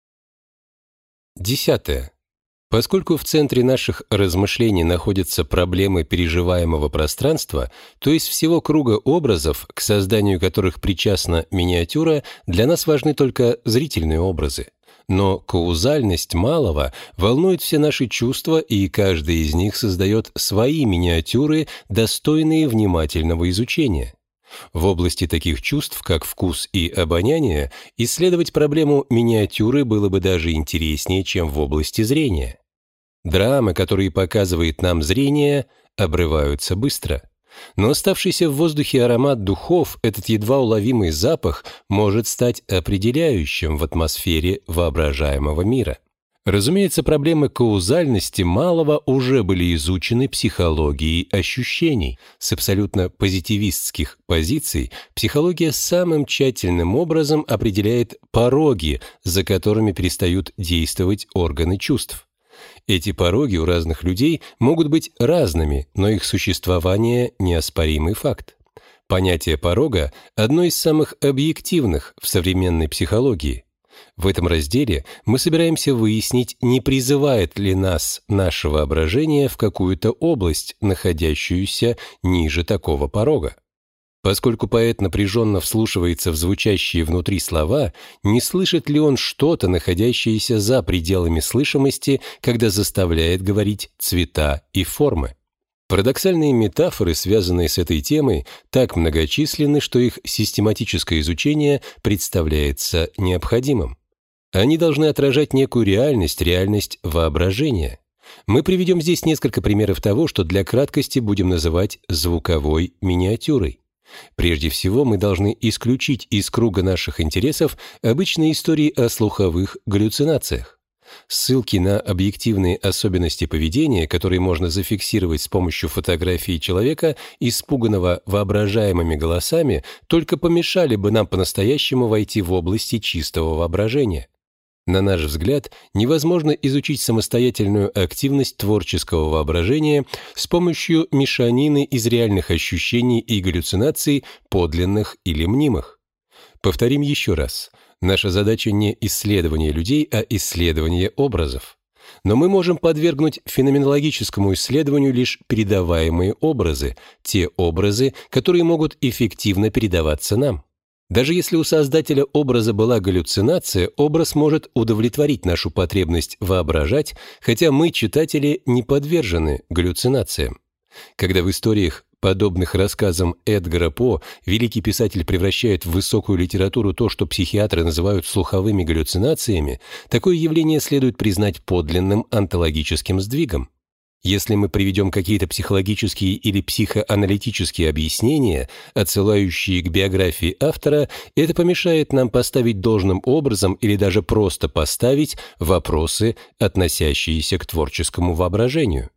10. Поскольку в центре наших размышлений находятся проблемы переживаемого пространства, то есть всего круга образов, к созданию которых причастна миниатюра, для нас важны только зрительные образы. Но каузальность малого волнует все наши чувства, и каждый из них создает свои миниатюры, достойные внимательного изучения. В области таких чувств, как вкус и обоняние, исследовать проблему миниатюры было бы даже интереснее, чем в области зрения. Драмы, которые показывает нам зрение, обрываются быстро. Но оставшийся в воздухе аромат духов, этот едва уловимый запах, может стать определяющим в атмосфере воображаемого мира. Разумеется, проблемы каузальности малого уже были изучены психологией ощущений. С абсолютно позитивистских позиций психология самым тщательным образом определяет пороги, за которыми перестают действовать органы чувств. Эти пороги у разных людей могут быть разными, но их существование – неоспоримый факт. Понятие порога – одно из самых объективных в современной психологии. В этом разделе мы собираемся выяснить, не призывает ли нас наше воображение в какую-то область, находящуюся ниже такого порога. Поскольку поэт напряженно вслушивается в звучащие внутри слова, не слышит ли он что-то, находящееся за пределами слышимости, когда заставляет говорить цвета и формы? Парадоксальные метафоры, связанные с этой темой, так многочисленны, что их систематическое изучение представляется необходимым. Они должны отражать некую реальность, реальность воображения. Мы приведем здесь несколько примеров того, что для краткости будем называть звуковой миниатюрой. Прежде всего, мы должны исключить из круга наших интересов обычные истории о слуховых галлюцинациях. Ссылки на объективные особенности поведения, которые можно зафиксировать с помощью фотографии человека, испуганного воображаемыми голосами, только помешали бы нам по-настоящему войти в области чистого воображения. На наш взгляд, невозможно изучить самостоятельную активность творческого воображения с помощью мешанины из реальных ощущений и галлюцинаций, подлинных или мнимых. Повторим еще раз. Наша задача не исследование людей, а исследование образов. Но мы можем подвергнуть феноменологическому исследованию лишь передаваемые образы, те образы, которые могут эффективно передаваться нам. Даже если у создателя образа была галлюцинация, образ может удовлетворить нашу потребность воображать, хотя мы, читатели, не подвержены галлюцинациям. Когда в историях, подобных рассказам Эдгара По, великий писатель превращает в высокую литературу то, что психиатры называют слуховыми галлюцинациями, такое явление следует признать подлинным онтологическим сдвигом. Если мы приведем какие-то психологические или психоаналитические объяснения, отсылающие к биографии автора, это помешает нам поставить должным образом или даже просто поставить вопросы, относящиеся к творческому воображению.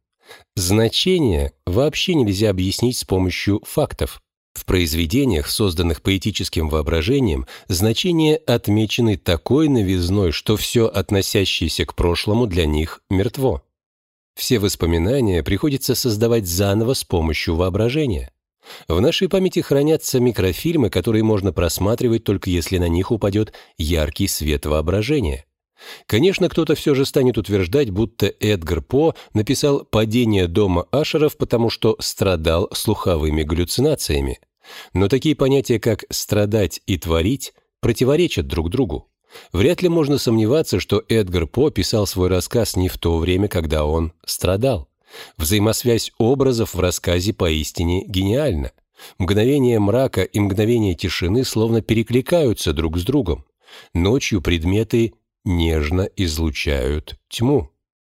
Значение вообще нельзя объяснить с помощью фактов. В произведениях, созданных поэтическим воображением, значения отмечены такой новизной, что все, относящееся к прошлому, для них мертво. Все воспоминания приходится создавать заново с помощью воображения. В нашей памяти хранятся микрофильмы, которые можно просматривать только если на них упадет яркий свет воображения. Конечно, кто-то все же станет утверждать, будто Эдгар По написал «Падение дома Ашеров», потому что страдал слуховыми галлюцинациями. Но такие понятия, как «страдать» и «творить», противоречат друг другу. Вряд ли можно сомневаться, что Эдгар По писал свой рассказ не в то время, когда он страдал. Взаимосвязь образов в рассказе поистине гениальна. Мгновение мрака и мгновение тишины словно перекликаются друг с другом. Ночью предметы нежно излучают тьму.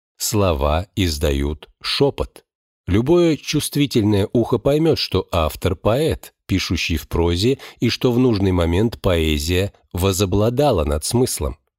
Слова издают шепот. Любое чувствительное ухо поймет, что автор – поэт, пишущий в прозе, и что в нужный момент поэзия возобладала над смыслом.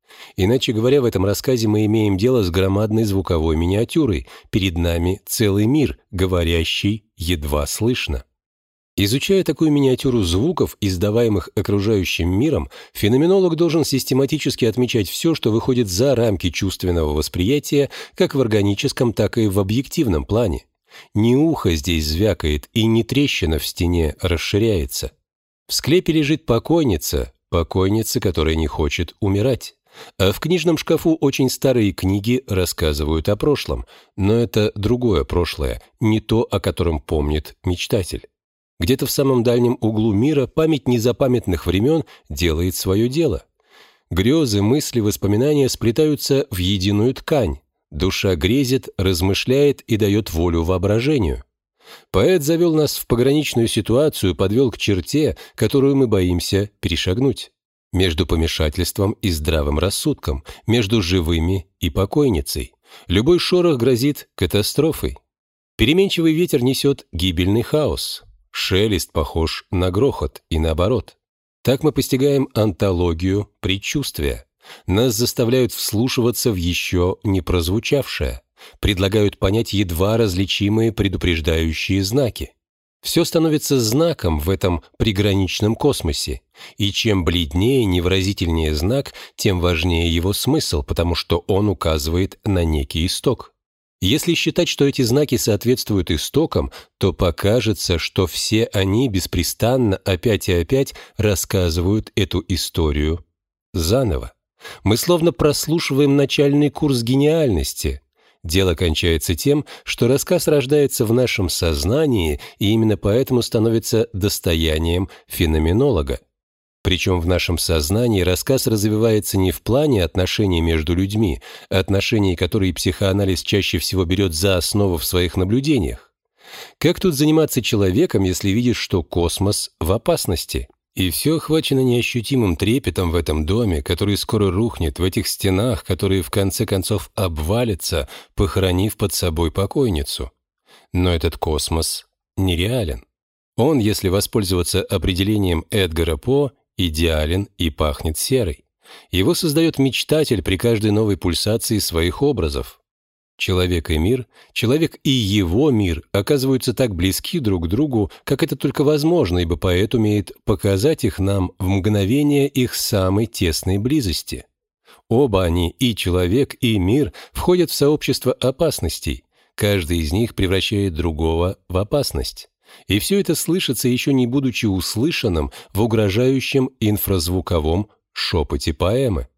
Иначе говоря, в этом рассказе мы имеем дело с громадной звуковой миниатюрой. Перед нами целый мир, говорящий едва слышно. Изучая такую миниатюру звуков, издаваемых окружающим миром, феноменолог должен систематически отмечать все, что выходит за рамки чувственного восприятия, как в органическом, так и в объективном плане. Не ухо здесь звякает, и не трещина в стене расширяется. В склепе лежит покойница, которая не хочет умирать. А в книжном шкафу очень старые книги рассказывают о прошлом, но это другое прошлое, не то, о котором помнит мечтатель. Где-то в самом дальнем углу мира память незапамятных времен делает свое дело. Грезы, мысли, воспоминания сплетаются в единую ткань. Душа грезит, размышляет и дает волю воображению. Поэт завел нас в пограничную ситуацию, подвел к черте, которую мы боимся перешагнуть. Между помешательством и здравым рассудком, между живыми и покойницей. Любой шорох грозит катастрофой. Переменчивый ветер несет гибельный хаос. Шелест похож на грохот и наоборот. Так мы постигаем онтологию предчувствия. Нас заставляют вслушиваться в еще не прозвучавшее, предлагают понять едва различимые предупреждающие знаки. Все становится знаком в этом приграничном космосе, и чем бледнее, невыразительнее знак, тем важнее его смысл, потому что он указывает на некий исток. Если считать, что эти знаки соответствуют истокам, то покажется, что все они беспрестанно опять и опять рассказывают эту историю заново. Мы словно прослушиваем начальный курс гениальности. Дело кончается тем, что рассказ рождается в нашем сознании и именно поэтому становится достоянием феноменолога. Причем в нашем сознании рассказ развивается не в плане отношений между людьми, отношений, которые психоанализ чаще всего берет за основу в своих наблюдениях. Как тут заниматься человеком, если видишь, что космос в опасности? И все охвачено неощутимым трепетом в этом доме, который скоро рухнет, в этих стенах, которые в конце концов обвалятся, похоронив под собой покойницу. Но этот космос нереален. Он, если воспользоваться определением Эдгара По, идеален и пахнет серой. Его создает мечтатель при каждой новой пульсации своих образов. Человек и мир, человек и его мир оказываются так близки друг к другу, как это только возможно, ибо поэт умеет показать их нам в мгновение их самой тесной близости. Оба они, и человек, и мир, входят в сообщество опасностей. Каждый из них превращает другого в опасность. И все это слышится, еще не будучи услышанным, в угрожающем инфразвуковом шепоте поэмы.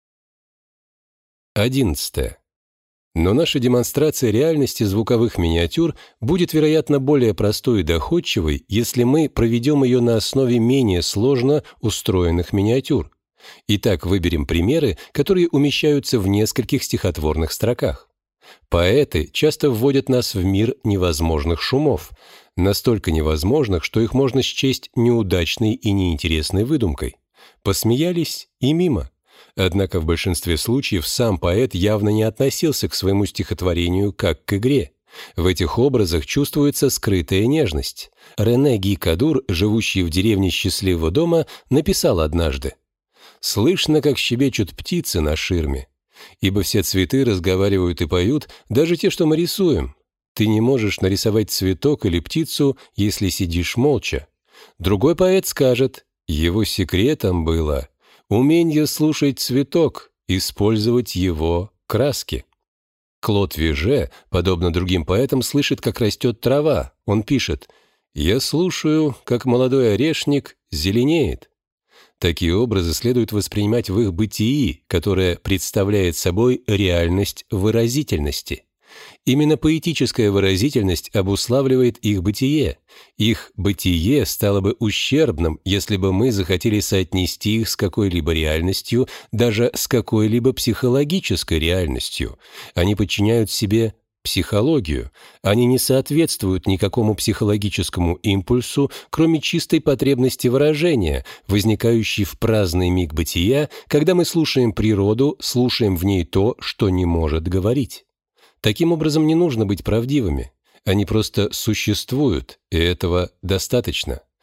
11. Но наша демонстрация реальности звуковых миниатюр будет, вероятно, более простой и доходчивой, если мы проведем ее на основе менее сложно устроенных миниатюр. Итак, выберем примеры, которые умещаются в нескольких стихотворных строках. Поэты часто вводят нас в мир невозможных шумов, настолько невозможных, что их можно счесть неудачной и неинтересной выдумкой. Посмеялись и мимо. Однако в большинстве случаев сам поэт явно не относился к своему стихотворению как к игре. В этих образах чувствуется скрытая нежность. Рене Ги Кадур, живущий в деревне Счастливого дома, написал однажды: «Слышно, как щебечут птицы на ширме, ибо все цветы разговаривают и поют, даже те, что мы рисуем. Ты не можешь нарисовать цветок или птицу, если сидишь молча». Другой поэт скажет: «Его секретом было уменье слушать цветок, использовать его краски». Клод Виже, подобно другим поэтам, слышит, как растет трава. Он пишет: «Я слушаю, как молодой орешник зеленеет». Такие образы следует воспринимать в их бытии, которое представляет собой реальность выразительности. Именно поэтическая выразительность обуславливает их бытие. Их бытие стало бы ущербным, если бы мы захотели соотнести их с какой-либо реальностью, даже с какой-либо психологической реальностью. Они подчиняют себе психологию. Они не соответствуют никакому психологическому импульсу, кроме чистой потребности выражения, возникающей в праздный миг бытия, когда мы слушаем природу, слушаем в ней то, что не может говорить. Таким образом, не нужно быть правдивыми. Они просто существуют, и этого достаточно.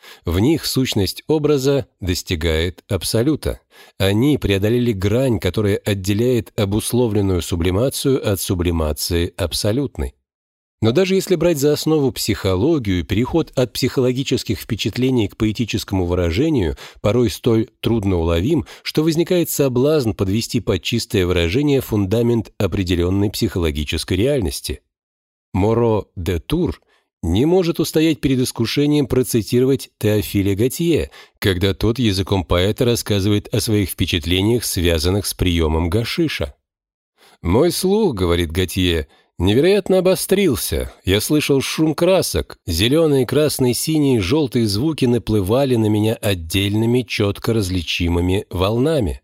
В них сущность образа достигает абсолюта. Они преодолели грань, которая отделяет обусловленную сублимацию от сублимации абсолютной. Но даже если брать за основу психологию, переход от психологических впечатлений к поэтическому выражению порой столь трудноуловим, что возникает соблазн подвести под чистое выражение фундамент определенной психологической реальности. Моро де Тур не может устоять перед искушением процитировать Теофиля Готье, когда тот языком поэта рассказывает о своих впечатлениях, связанных с приемом гашиша. «Мой слух, — говорит Готье, — невероятно обострился. Я слышал шум красок. Зеленые, красные, синие, желтые звуки наплывали на меня отдельными, четко различимыми волнами».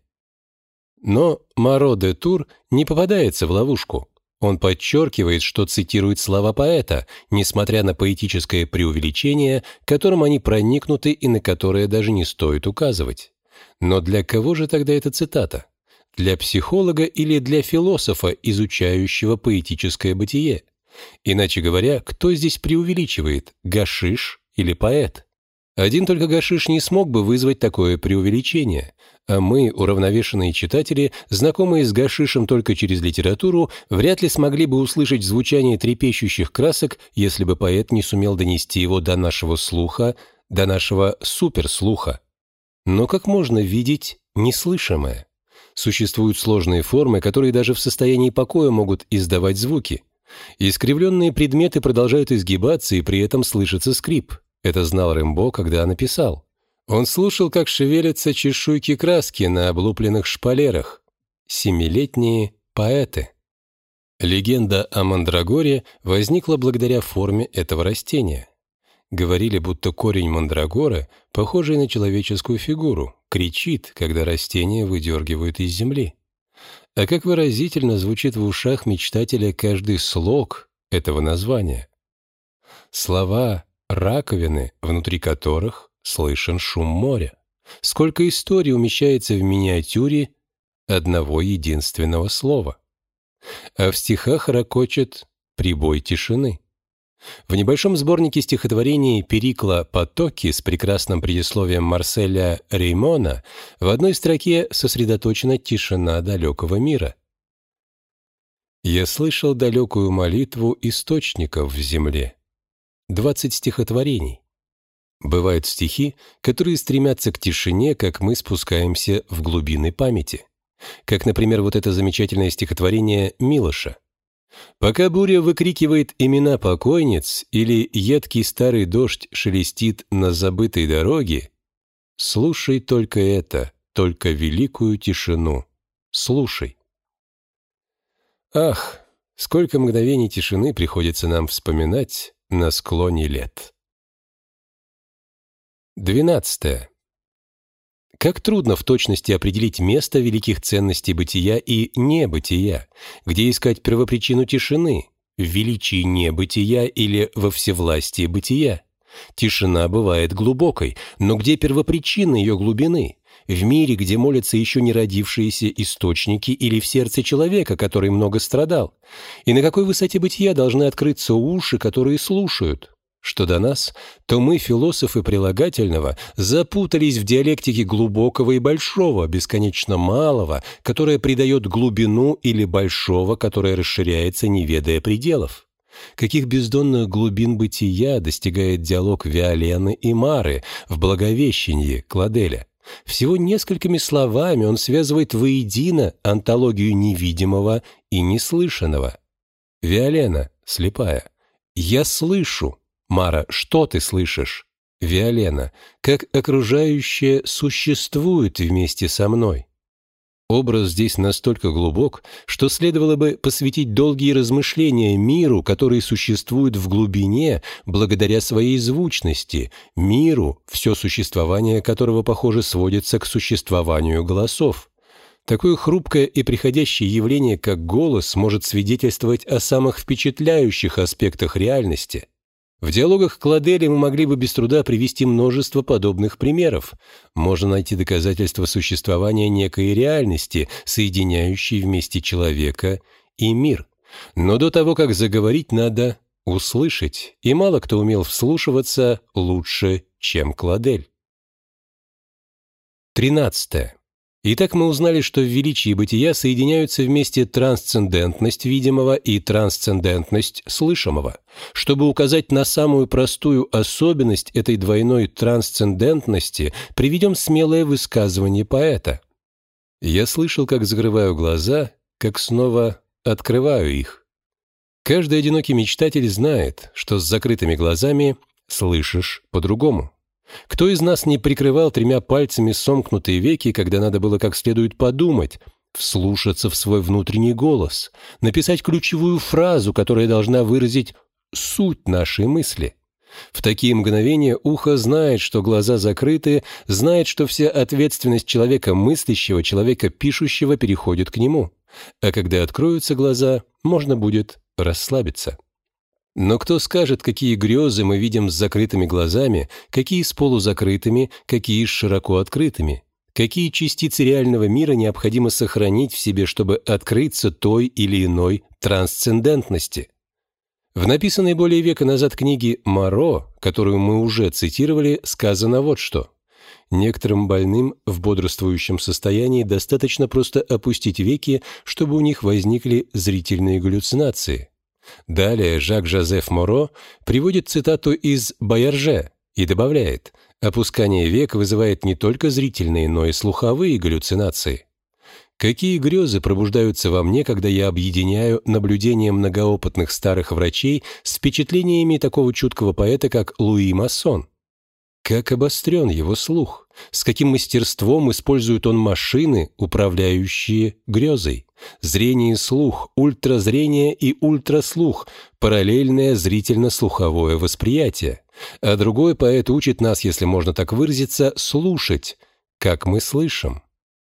Но Моро де Тур не попадается в ловушку. Он подчеркивает, что цитирует слова поэта, несмотря на поэтическое преувеличение, которым они проникнуты и на которое даже не стоит указывать. Но для кого же тогда эта цитата? Для психолога или для философа, изучающего поэтическое бытие? Иначе говоря, кто здесь преувеличивает, гашиш или поэт? Один только гашиш не смог бы вызвать такое преувеличение, а мы, уравновешенные читатели, знакомые с гашишем только через литературу, вряд ли смогли бы услышать звучание трепещущих красок, если бы поэт не сумел донести его до нашего слуха, до нашего суперслуха. Но как можно видеть неслышимое? Существуют сложные формы, которые даже в состоянии покоя могут издавать звуки. Искривленные предметы продолжают изгибаться, и при этом слышится скрип. Это знал Рембо, когда написал. Он слушал, как шевелятся чешуйки краски на облупленных шпалерах. Семилетние поэты. Легенда о мандрагоре возникла благодаря форме этого растения. Говорили, будто корень мандрагоры, похожий на человеческую фигуру, кричит, когда растение выдергивают из земли. А как выразительно звучит в ушах мечтателя каждый слог этого названия. Слова раковины, внутри которых слышен шум моря. Сколько историй умещается в миниатюре одного единственного слова. А в стихах ракочет прибой тишины. В небольшом сборнике стихотворений Перикла «Потоки» с прекрасным предисловием Марселя Реймона в одной строке сосредоточена тишина далекого мира. «Я слышал далекую молитву источников в земле». 20 стихотворений. Бывают стихи, которые стремятся к тишине, как мы спускаемся в глубины памяти. Как, например, вот это замечательное стихотворение Милоша. «Пока буря выкрикивает имена покойниц или едкий старый дождь шелестит на забытой дороге, слушай только это, только великую тишину. Слушай». Ах, сколько мгновений тишины приходится нам вспоминать на склоне лет. 12. Как трудно в точности определить место великих ценностей бытия и небытия, где искать первопричину тишины, в величии небытия или во всевластии бытия. Тишина бывает глубокой, но где первопричина ее глубины? В мире, где молятся еще не родившиеся источники, или в сердце человека, который много страдал? И на какой высоте бытия должны открыться уши, которые слушают? Что до нас, то мы, философы прилагательного, запутались в диалектике глубокого и большого, бесконечно малого, которое придает глубину, или большого, которое расширяется, не ведая пределов. Каких бездонных глубин бытия достигает диалог Виолены и Мары в «Благовещении» Кладеля. Всего несколькими словами он связывает воедино антологию невидимого и неслышанного. Виолена, слепая: «Я слышу». Мара: «Что ты слышишь?» Виолена: «Как окружающее существует вместе со мной». Образ здесь настолько глубок, что следовало бы посвятить долгие размышления миру, который существует в глубине благодаря своей звучности, миру, все существование которого, похоже, сводится к существованию голосов. Такое хрупкое и приходящее явление, как голос, может свидетельствовать о самых впечатляющих аспектах реальности. В диалогах Кладеля мы могли бы без труда привести множество подобных примеров. Можно найти доказательства существования некой реальности, соединяющей вместе человека и мир. Но до того, как заговорить, надо услышать, и мало кто умел вслушиваться лучше, чем Клодель. 13. Итак, мы узнали, что в величии бытия соединяются вместе трансцендентность видимого и трансцендентность слышимого. Чтобы указать на самую простую особенность этой двойной трансцендентности, приведем смелое высказывание поэта. «Я слышал, как закрываю глаза, как снова открываю их». Каждый одинокий мечтатель знает, что с закрытыми глазами слышишь по-другому. Кто из нас не прикрывал 3 пальцами сомкнутые веки, когда надо было как следует подумать, вслушаться в свой внутренний голос, написать ключевую фразу, которая должна выразить суть нашей мысли? В такие мгновения ухо знает, что глаза закрыты, знает, что вся ответственность человека мыслящего, человека пишущего переходит к нему. А когда откроются глаза, можно будет расслабиться. Но кто скажет, какие грезы мы видим с закрытыми глазами, какие с полузакрытыми, какие с широко открытыми? Какие частицы реального мира необходимо сохранить в себе, чтобы открыться той или иной трансцендентности? В написанной более века назад книге Моро, которую мы уже цитировали, сказано вот что. Некоторым больным в бодрствующем состоянии достаточно просто опустить веки, чтобы у них возникли зрительные галлюцинации. Далее Жак-Жозеф Моро приводит цитату из Боярже и добавляет: «Опускание век вызывает не только зрительные, но и слуховые галлюцинации». Какие грезы пробуждаются во мне, когда я объединяю наблюдения многоопытных старых врачей с впечатлениями такого чуткого поэта, как Луи Массон? Как обострен его слух, с каким мастерством использует он машины, управляющие грезой. Зрение и слух, ультразрение и ультраслух, параллельное зрительно-слуховое восприятие. А другой поэт учит нас, если можно так выразиться, слушать, как мы слышим.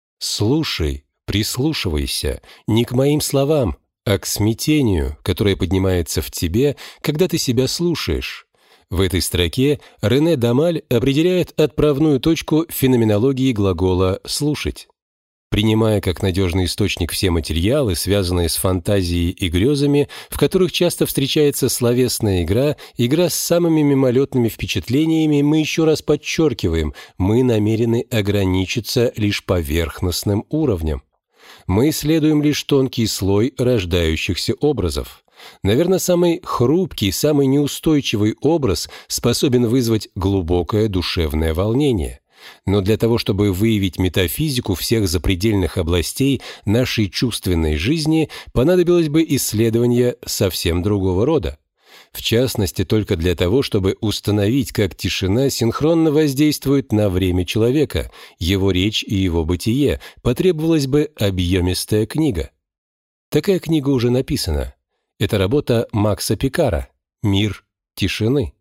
Слушай, прислушивайся, не к моим словам, а к смятению, которое поднимается в тебе, когда ты себя слушаешь. В этой строке Рене Дамаль определяет отправную точку феноменологии глагола «слушать». Принимая как надежный источник все материалы, связанные с фантазией и грезами, в которых часто встречается словесная игра, игра с самыми мимолетными впечатлениями, мы еще раз подчеркиваем, мы намерены ограничиться лишь поверхностным уровнем. Мы исследуем лишь тонкий слой рождающихся образов. Наверное, самый хрупкий, самый неустойчивый образ способен вызвать глубокое душевное волнение. Но для того, чтобы выявить метафизику всех запредельных областей нашей чувственной жизни, понадобилось бы исследование совсем другого рода. В частности, только для того, чтобы установить, как тишина синхронно воздействует на время человека, его речь и его бытие, потребовалась бы объемистая книга. Такая книга уже написана. Это работа Макса Пикара «Мир тишины».